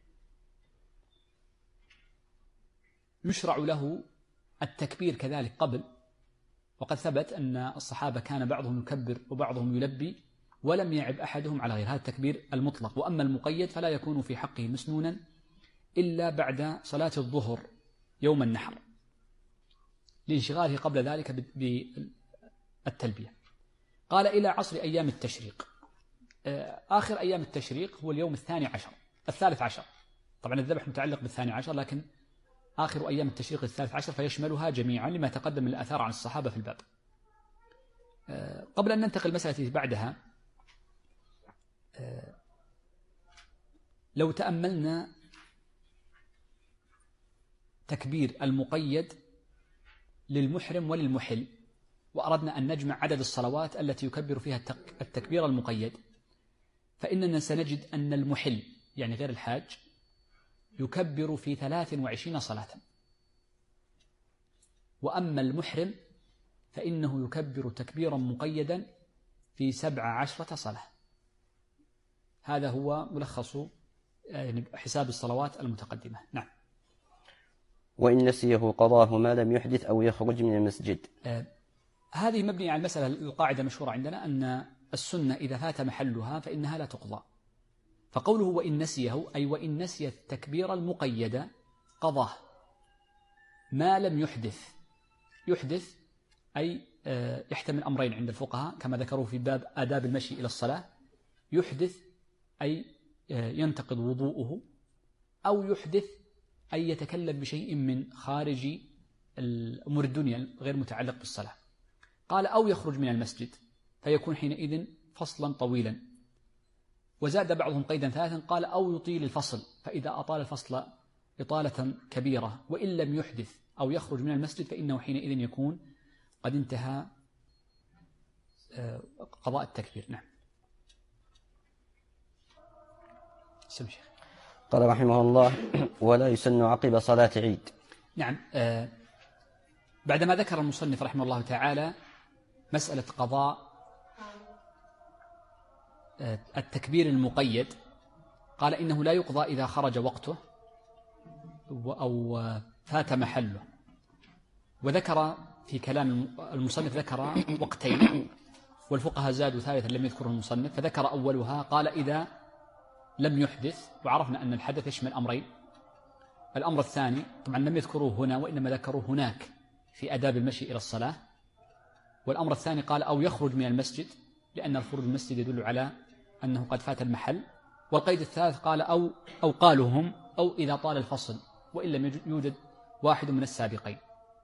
يشرع له التكبير كذلك قبل، وقد ثبت أن الصحابة كان بعضهم يكبر وبعضهم يلبي ولم يعب أحدهم على غير هذا التكبير المطلق. وأما المقيد فلا يكون في حقه مسنونا إلا بعد صلاة الظهر يوم النحر لانشغاله قبل ذلك بالتلبية. قال إلى عصر أيام التشريق، آخر أيام التشريق هو اليوم الثالث عشر، طبعا الذبح متعلق بالثاني عشر، لكن آخر أيام التشريق الثالث عشر فيشملها جميعا لما تقدم من الآثار عن الصحابة في الباب. قبل أن ننتقل المسألة التي بعدها، لو تأملنا تكبير المقيد للمحرم وللمحل، وأردنا أن نجمع عدد الصلوات التي يكبر فيها التكبير المقيد، فإننا سنجد أن المحل يعني غير الحاج يكبر في 23 صلاة، وأما المحرم فإنه يكبر تكبيرا مقيدا في 17 صلاة. هذا هو ملخص يعني حساب الصلوات المتقدمة. نعم. وإن نسيه قضاه ما لم يحدث أو يخرج من المسجد. هذه مبنية على المسألة القاعدة المشهورة عندنا أن السنة إذا فات محلها فإنها لا تقضى، فقوله وإن نسيه أي وإن نسي التكبير المقيد قضاه ما لم يحدث أي يحتمل أمرين عند الفقهاء كما ذكروا في باب آداب المشي إلى الصلاة، يحدث أي ينتقض وضوءه، أو يحدث أي يتكلم بشيء من خارج الأمور الدنيا غير متعلق بالصلاة. قال أو يخرج من المسجد، فيكون حينئذ فصلا طويلا. وزاد بعضهم قيدا ثالثا قال أو يطيل الفصل، فإذا أطال الفصل إطالة كبيرة وإن لم يحدث أو يخرج من المسجد فإنه حينئذ يكون قد انتهى قضاء التكبير. نعم. سم شيخ. قال رحمه الله: ولا يسن عقب صلاة عيد. نعم. بعدما ذكر المصنف رحمه الله تعالى مسألة قضاء التكبير المقيد، قال إنه لا يقضى إذا خرج وقته أو فات محله. وذكر في كلام المصنف ذكر وقتين، والفقهاء زادوا ثالثا لم يذكره المصنف، فذكر أولها قال إذا لم يحدث، وعرفنا أن الحدث يشمل أمرين. الأمر الثاني طبعا لم يذكروه هنا وإنما ذكروه هناك في آداب المشي إلى الصلاة. والأمر الثاني قال أو يخرج من المسجد، لأن الخروج من المسجد يدل على أنه قد فات المحل. والقيد الثالث قال أو قالوا هم أو إذا طال الفصل وإن لم يوجد واحد من السابقين.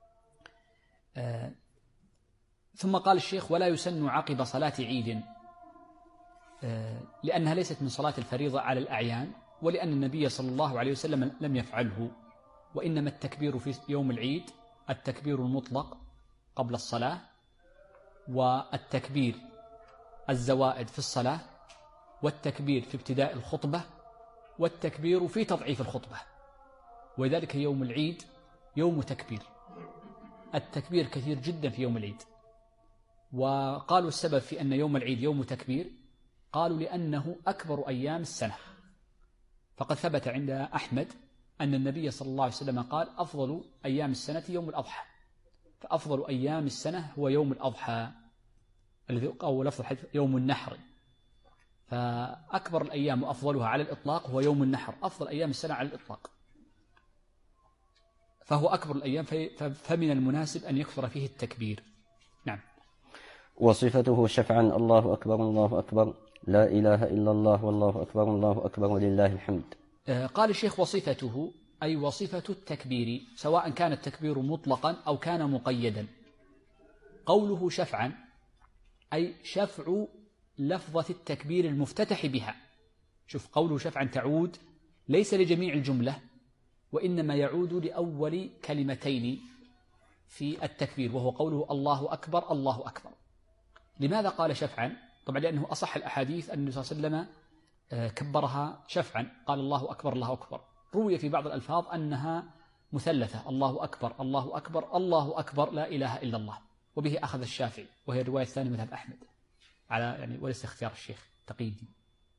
ثم قال الشيخ ولا يسن عقب صلاة عيد، لأنها ليست من صلاة الفريضة على الأعيان، ولأن النبي صلى الله عليه وسلم لم يفعله، وإنما التكبير في يوم العيد التكبير المطلق قبل الصلاة، والتكبير الزوائد في الصلاة، والتكبير في ابتداء الخطبة، والتكبير في تضعيف الخطبة. ولذلك يوم العيد يوم تكبير، التكبير كثير جدا في يوم العيد. وقالوا السبب في أن يوم العيد يوم تكبير، قالوا لأنه أكبر أيام السنة. فقد ثبت عند أحمد أن النبي صلى الله عليه وسلم قال أفضل أيام السنة يوم الأضحى، فأفضل أيام السنة هو يوم الأضحى الذي أو لفظ الحديث يوم النحر. فأكبر الأيام وأفضلها على الإطلاق هو يوم النحر، أفضل أيام السنة على الإطلاق، فهو أكبر الأيام، فمن المناسب أن يكثر فيه التكبير. نعم. وصفته شفعا الله أكبر الله أكبر لا إله إلا الله والله أكبر الله أكبر ولله الحمد. قال الشيخ وصفته أي وصفة التكبير، سواء كان التكبير مطلقا أو كان مقيدا. قوله شفعا أي شفع لفظة التكبير المفتتح بها. شوف، قوله شفعا تعود ليس لجميع الجملة، وإنما يعود لأول كلمتين في التكبير، وهو قوله الله أكبر الله أكبر. لماذا قال شفعا؟ طبعا لأنه أصح الأحاديث أن النبي صلى الله عليه وسلم كبرها شفعا، قال الله أكبر الله أكبر. روي في بعض الألفاظ أنها مثلثة، الله أكبر الله أكبر الله أكبر لا إله إلا الله، وبه أخذ الشافعي، وهي الرواية الثانية مذهب أحمد على يعني وليس اختيار الشيخ تقي الدين.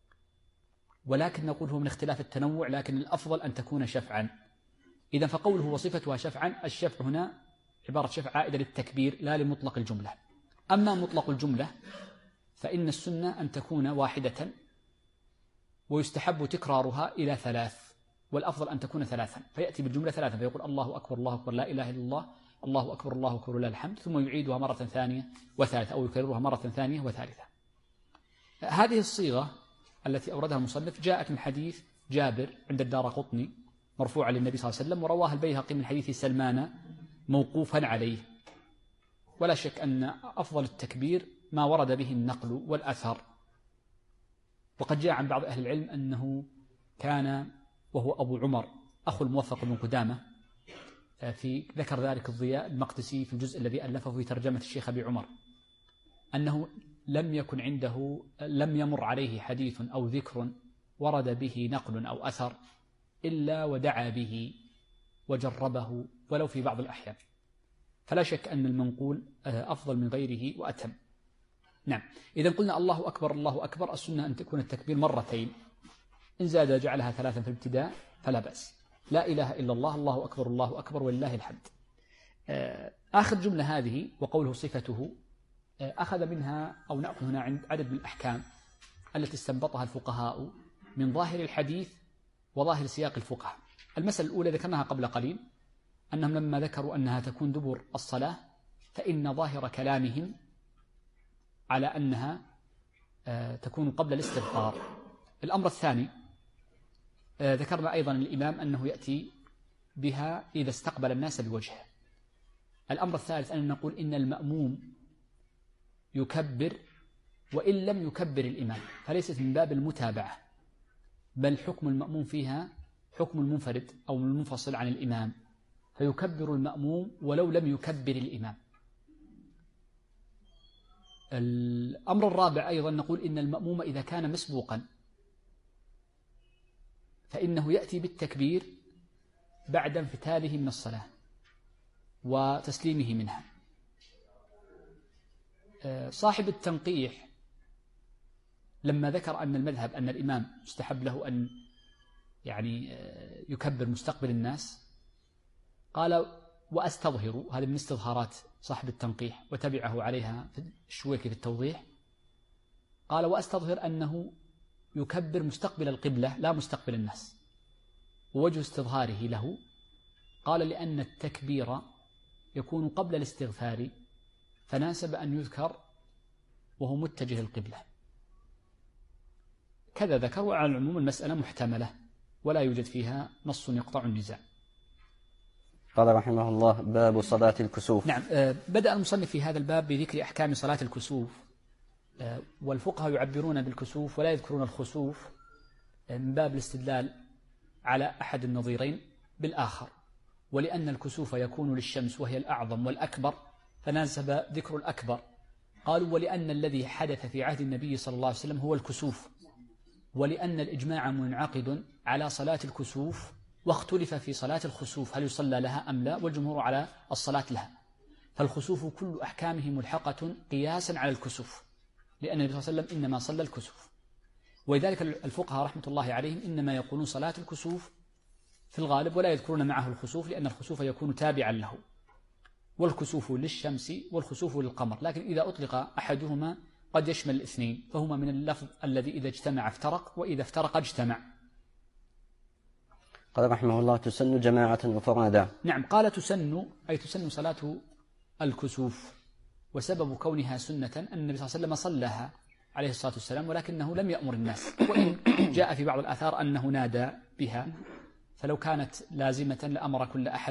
ولكن نقول هو من اختلاف التنوع، لكن الأفضل أن تكون شفعا. إذا فقوله وصفتها شفعا، الشفع هنا عبارة شفع عائدة للتكبير لا لمطلق الجملة. أما مطلق الجملة فإن السنة أن تكون واحدة، ويستحب تكرارها إلى 3، والأفضل أن تكون 3، فيأتي بالجملة 3 فيقول الله أكبر الله أكبر لا إله إلا الله الله أكبر الله أكبر ولله الحمد، ثم يعيدها مرة ثانية وثالثة، أو يكررها مرة ثانية وثالثة. هذه الصيغة التي أوردها المصنف جاءت من حديث جابر عند الدارقطني مرفوعا للنبي صلى الله عليه وسلم، ورواها البيهقي من حديث سلمان موقوفا عليه. ولا شك أن أفضل التكبير ما ورد به النقل والأثر. وقد جاء عن بعض أهل العلم أنه كان، وهو أبو عمر أخو الموفق بن قدامة، في ذكر ذلك الضياء المقدسي في الجزء الذي ألفه في ترجمة الشيخ أبي عمر، أنه لم يكن عنده، لم يمر عليه حديث أو ذكر ورد به نقل أو أثر إلا ودعا به وجربه ولو في بعض الأحيان. فلا شك أن المنقول أفضل من غيره وأتم. نعم. إذا قلنا الله أكبر الله أكبر، السنة أن تكون التكبير مرتين، إن زاد جعلها 3 في الابتداء فلا بأس. لا إله إلا الله الله أكبر الله أكبر ولله الحمد. آخر جملة هذه وقوله صفته أخذ منها أو نأخذ هنا عند عدد من الأحكام التي استنبطها الفقهاء من ظاهر الحديث وظاهر سياق الفقهاء. المسألة الأولى ذكرناها قبل قليل، أنهم لما ذكروا أنها تكون دبر الصلاة فإن ظاهر كلامهم على أنها تكون قبل الاستغفار. الأمر الثاني ذكرنا أيضا الإمام أنه يأتي بها إذا استقبل الناس بوجهه. الأمر الثالث أن نقول إن المأموم يكبر وإن لم يكبر الإمام، فليست من باب المتابعة، بل حكم المأموم فيها حكم المنفرد أو المنفصل عن الإمام، فيكبر المأموم ولو لم يكبر الإمام. الأمر الرابع أيضا نقول إن المأموم إذا كان مسبوقا فإنه يأتي بالتكبير بعد انفتاله من الصلاة وتسليمه منها. صاحب التنقيح لما ذكر أن المذهب أن الإمام يستحب له أن يعني يكبر مستقبل الناس، قال وأستظهر، هذا من استظهارات صاحب التنقيح وتبعه عليها في الشويكي في التوضيح، قال وأستظهر أنه يكبر مستقبل القبلة لا مستقبل الناس. ووجه استظهاره له قال لأن التكبير يكون قبل الاستغفار، فناسب أن يذكر وهو متجه القبلة. كذا ذكر، وعلى العموم المسألة محتملة ولا يوجد فيها نص يقطع النزاع. قال رحمه الله باب صلاة الكسوف. نعم. بدأ المصنف في هذا الباب بذكر أحكام صلاة الكسوف، والفقهاء يعبرون بالكسوف ولا يذكرون الخسوف من باب الاستدلال على أحد النظيرين بالآخر، ولأن الكسوف يكون للشمس وهي الأعظم والأكبر فناسب ذكر الأكبر. قالوا ولأن الذي حدث في عهد النبي صلى الله عليه وسلم هو الكسوف، ولأن الإجماع منعقد على صلاة الكسوف، واختلف في صلاة الخسوف هل يصلى لها أم لا، والجمهور على الصلاة لها. فالخسوف كل أحكامه ملحقة قياسا على الكسوف، لأن النبي صلى الله عليه وسلم إنما صلى الكسوف. ولذلك الفقهاء رحمة الله عليهم إنما يقولون صلاة الكسوف في الغالب، ولا يذكرون معه الخسوف، لأن الخسوف يكون تابعا له، والكسوف للشمس والخسوف للقمر. لكن إذا أطلق أحدهما قد يشمل الاثنين، فهما من اللفظ الذي إذا اجتمع افترق، وإذا افترق اجتمع. قال رحمه الله: تسن جماعة وفرادا. نعم، قال تسن أي تسن صلاة الكسوف، وسبب كونها سنة أن النبي صلى الله عليه وسلم صلىها عليه الصلاة والسلام، ولكنه لم يأمر الناس، وإن جاء في بعض الآثار أنه نادى بها، فلو كانت لازمة لأمر كل أحد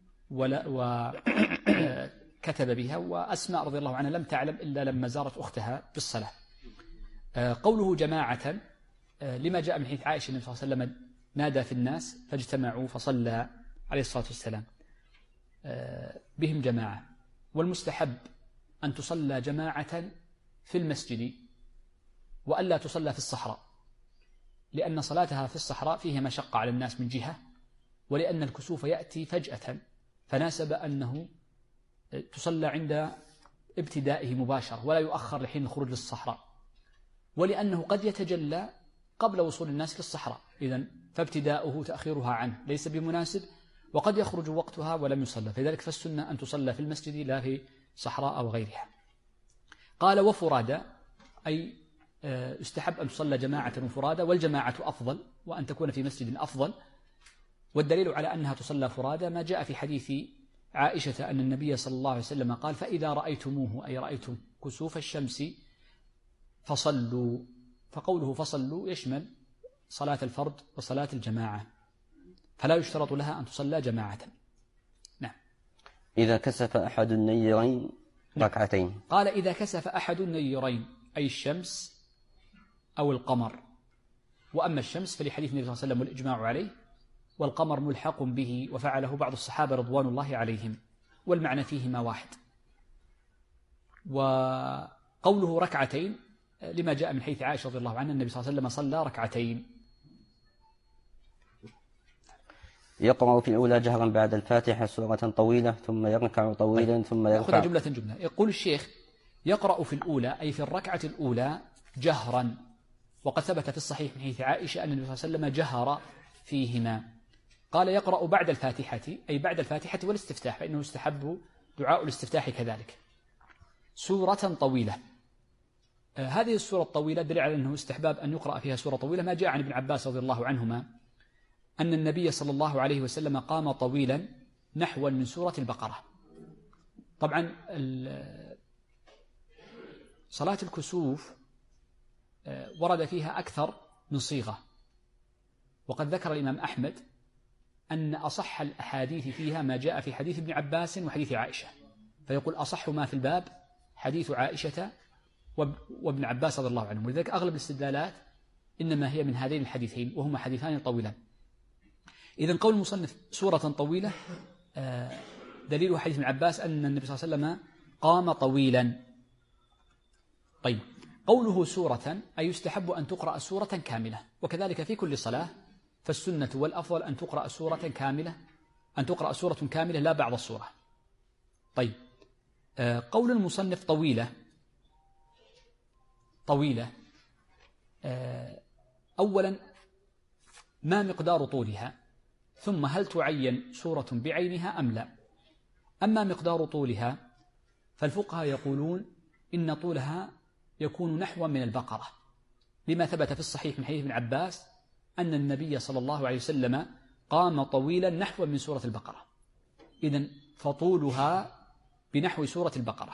وكتب بها. وأسماء رضي الله عنها لم تعلم إلا لما زارت أختها بالصلاة. قوله جماعة لما جاء من حديث عائشة النبي صلى الله عليه وسلم نادى في الناس فاجتمعوا فصلى عليه الصلاة والسلام بهم جماعة. والمستحب أن تصلى جماعة في المسجد وألا تصلى في الصحراء، لأن صلاتها في الصحراء فيها مشقة على الناس من جهة، ولأن الكسوف يأتي فجأة، فناسب أنه تصلى عند ابتدائه مباشرة ولا يؤخر لحين الخروج للصحراء، ولأنه قد يتجلى قبل وصول الناس للصحراء، إذن فابتداؤه تأخيرها عنه ليس بمناسب، وقد يخرج وقتها ولم يصلى، فذلك فالسنة أن تصلى في المسجد لا في صحراء أو غيرها. قال وفرادا أي استحب أن تصلى جماعة وفرادا، والجماعة أفضل، وأن تكون في مسجد أفضل. والدليل على أنها تصلى فرادا ما جاء في حديث عائشة أن النبي صلى الله عليه وسلم قال: فإذا رأيتموه أي رأيتم كسوف الشمس فصلوا. فقوله فصلوا يشمل صلاة الفرد وصلاة الجماعة، فلا يشترط لها أن تصلى جماعة. نعم. إذا كسف أحد النيرين ركعتين. قال إذا كسف أحد النيرين أي الشمس أو القمر. وأما الشمس فلحديث النبي صلى الله عليه وسلم والإجماع عليه، والقمر ملحق به وفعله بعض الصحابة رضوان الله عليهم، والمعنى فيهما واحد. وقوله ركعتين لما جاء من حديث عائشة رضي الله عنها النبي صلى الله عليه وسلم صلى ركعتين. يقرأ في الأولى جهرا بعد الفاتحة سورة طويلة ثم يركع طويلا ثم يركع. جملة جملة. يقول الشيخ: يقرأ في الأولى أي في الركعة الأولى جهرا، وقد ثبت في الصحيح من حديث عائشة أن النبي صلى الله عليه وسلم جهر فيهما. قال يقرأ بعد الفاتحة أي بعد الفاتحة والاستفتاح، فإنه يستحب دعاء الاستفتاح كذلك سورة طويلة. هذه السورة الطويلة دليل على أنه استحباب أن يقرأ فيها سورة طويلة، ما جاء عن ابن عباس رضي الله عنهما أن النبي صلى الله عليه وسلم قام طويلا نحوا من سورة البقرة. طبعا صلاة الكسوف ورد فيها أكثر من صيغة، وقد ذكر الإمام أحمد أن أصح الأحاديث فيها ما جاء في حديث ابن عباس وحديث عائشة، فيقول أصح ما في الباب حديث عائشة وابن عباس رضي الله عنهم، ولذلك أغلب الاستدلالات إنما هي من هذين الحديثين وهما حديثان طويلان. إذن قول المصنف سورة طويلة دليل حديث ابن عباس أن النبي صلى الله عليه وسلم قام طويلا. طيب، قوله سورة أي يستحب أن تقرأ سورة كاملة، وكذلك في كل صلاة، فالسنة والأفضل أن تقرأ سورة كاملة، أن تقرأ سورة كاملة لا بعض السورة. طيب، قول المصنف طويلة أولا ما مقدار طولها، ثم هل تعين سورة بعينها أم لا؟ أما مقدار طولها فالفقهاء يقولون إن طولها يكون نحو من البقرة، لما ثبت في الصحيح من حديث ابن عباس أن النبي صلى الله عليه وسلم قام طويلا نحو من سورة البقرة، إذن فطولها بنحو سورة البقرة.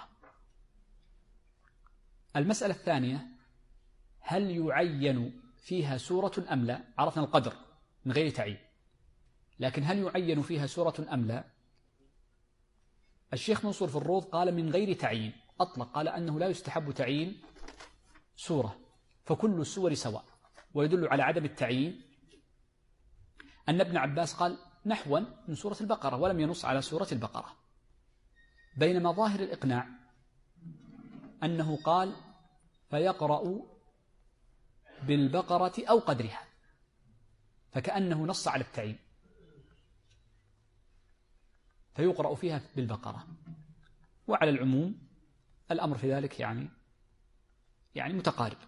المسألة الثانية: هل يعين فيها سورة أم لا؟ عرفنا القدر من غير تعيين، لكن هل يعين فيها سورة أم لا؟ الشيخ منصور في الروض قال من غير تعيين، أطلق، قال أنه لا يستحب تعيين سورة، فكل السور سواء. ويدل على عدم التعيين أن ابن عباس قال نحوا من سورة البقرة ولم ينص على سورة البقرة، بينما ظاهر الإقناع أنه قال فيقرأ بالبقرة أو قدرها، فكأنه نص على التعيين، فيقرأ فيها بالبقرة. وعلى العموم الأمر في ذلك يعني متقارب.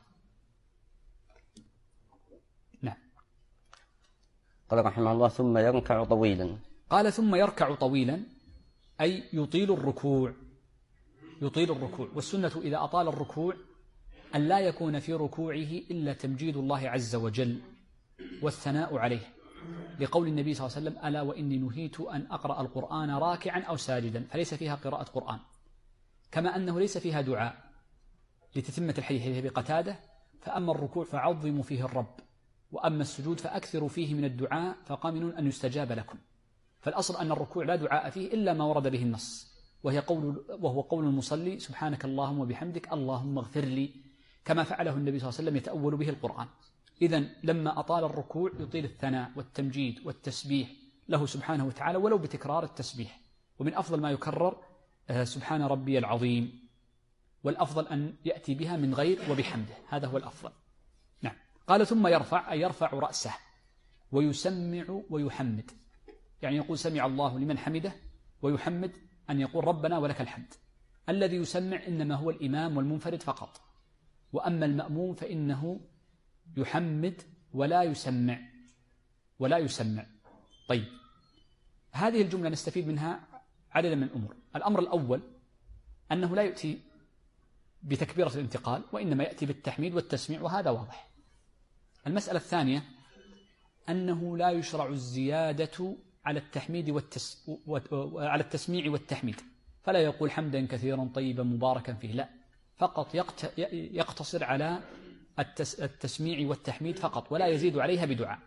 نعم. قال رحمه الله ثم يركع طويلا. قال ثم يركع طويلا أي يطيل الركوع. والسنة إذا أطال الركوع أن لا يكون في ركوعه إلا تمجيد الله عز وجل والثناء عليه، لقول النبي صلى الله عليه وسلم: ألا وإني نهيت أن أقرأ القرآن راكعا أو ساجدا، فليس فيها قراءة قرآن. كما أنه ليس فيها دعاء، لتتمة الحديث بقتادة: فأما الركوع فعظموا فيه الرب، وأما السجود فأكثروا فيه من الدعاء فقامن أن يستجاب لكم. فالأصل أن الركوع لا دعاء فيه إلا ما ورد به النص، وهو قول المصلي: سبحانك اللهم وبحمدك اللهم اغفر لي، كما فعله النبي صلى الله عليه وسلم يتأول به القرآن. إذن لما أطال الركوع يطيل الثناء والتمجيد والتسبيح له سبحانه وتعالى ولو بتكرار التسبيح، ومن أفضل ما يكرر سبحان ربي العظيم، والأفضل أن يأتي بها من غير وبحمده، هذا هو الأفضل. نعم. قال ثم يرفع أي يرفع رأسه ويسمع ويحمد، يعني يقول سمع الله لمن حمده، ويحمد أن يقول ربنا ولك الحمد. الذي يسمع إنما هو الإمام والمنفرد فقط، وأما المأموم فإنه يحمد ولا يسمع. طيب، هذه الجملة نستفيد منها عددا من الأمور. الأمر الأول أنه لا يأتي بتكبيرة الانتقال، وإنما يأتي بالتحميد والتسميع، وهذا واضح. المسألة الثانية أنه لا يشرع الزيادة على التحميد على التسميع والتحميد، فلا يقول حمدا كثيرا طيبا مباركا فيه، لا، فقط يقتصر على التسميع والتحميد فقط، ولا يزيد عليها بدعاء.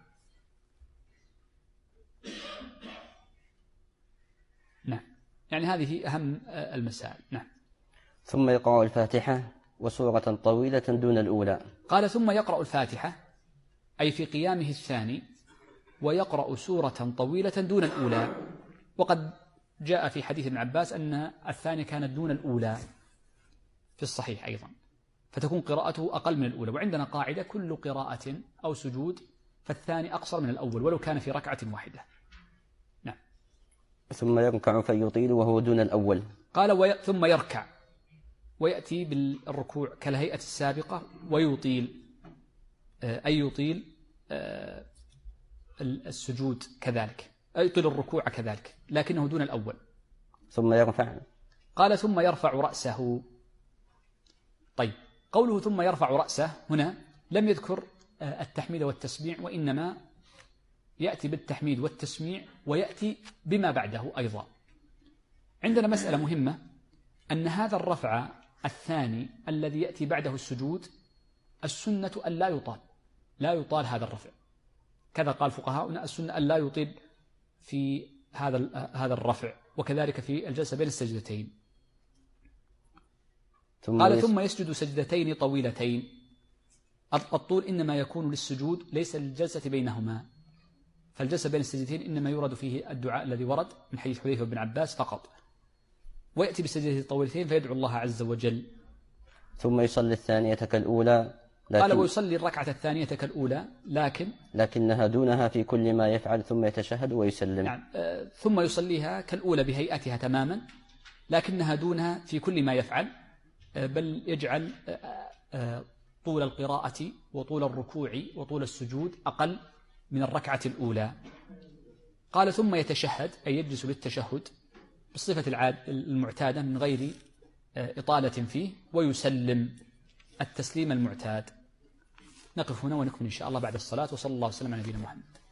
نعم، يعني هذه أهم المسائل. نعم. ثم يقرأ الفاتحة وسورة طويلة دون الأولى. قال ثم يقرأ الفاتحة أي في قيامه الثاني، ويقرأ سورة طويلة دون الأولى. وقد جاء في حديث ابن عباس أن الثانية كانت دون الأولى في الصحيح أيضا، فتكون قراءته أقل من الأولى. وعندنا قاعدة: كل قراءة أو سجود فالثاني أقصر من الأول ولو كان في ركعة واحدة. نعم. ثم يركع فيطيل وهو دون الأول. قال ثم يركع ويأتي بالركوع كالهيئة السابقة، ويطيل أي يطيل السجود كذلك، أي يطيل الركوع كذلك، لكنه دون الأول. ثم يرفع. قال ثم يرفع رأسه. طيب، قوله ثم يرفع رأسه هنا لم يذكر التحميد والتسميع، وإنما يأتي بالتحميد والتسميع ويأتي بما بعده أيضا. عندنا مسألة مهمة، أن هذا الرفع الثاني الذي يأتي بعده السجود السنة أن لا يطال هذا الرفع، كذا قال فقهاؤنا: السنة أن لا يطيل في هذا الرفع، وكذلك في الجلسة بين السجدتين. قال ثم يسجد سجدتين طويلتين. الطول إنما يكون للسجود ليس للجلسة بينهما، فالجلسة بين السجدتين إنما يورد فيه الدعاء الذي ورد من حديث حذيفة بن عباس فقط. ويأتي بالسجدتين الطويلتين فيدعو الله عز وجل. ثم يصلي الثانية كالأولى. قال ويصلي الركعة الثانية كالأولى، لكنها دونها في كل ما يفعل، ثم يتشهد ويسلم. يعني ثم يصليها كالأولى بهيئتها تماما، لكنها دونها في كل ما يفعل، بل يجعل طول القراءة وطول الركوع وطول السجود أقل من الركعة الأولى. قال ثم يتشهد أي يجلس للتشهد بالصفة المعتادة من غير إطالة فيه، ويسلم التسليم المعتاد. نقف هنا ونكمل إن شاء الله بعد الصلاة، وصلى الله وسلم على نبينا محمد.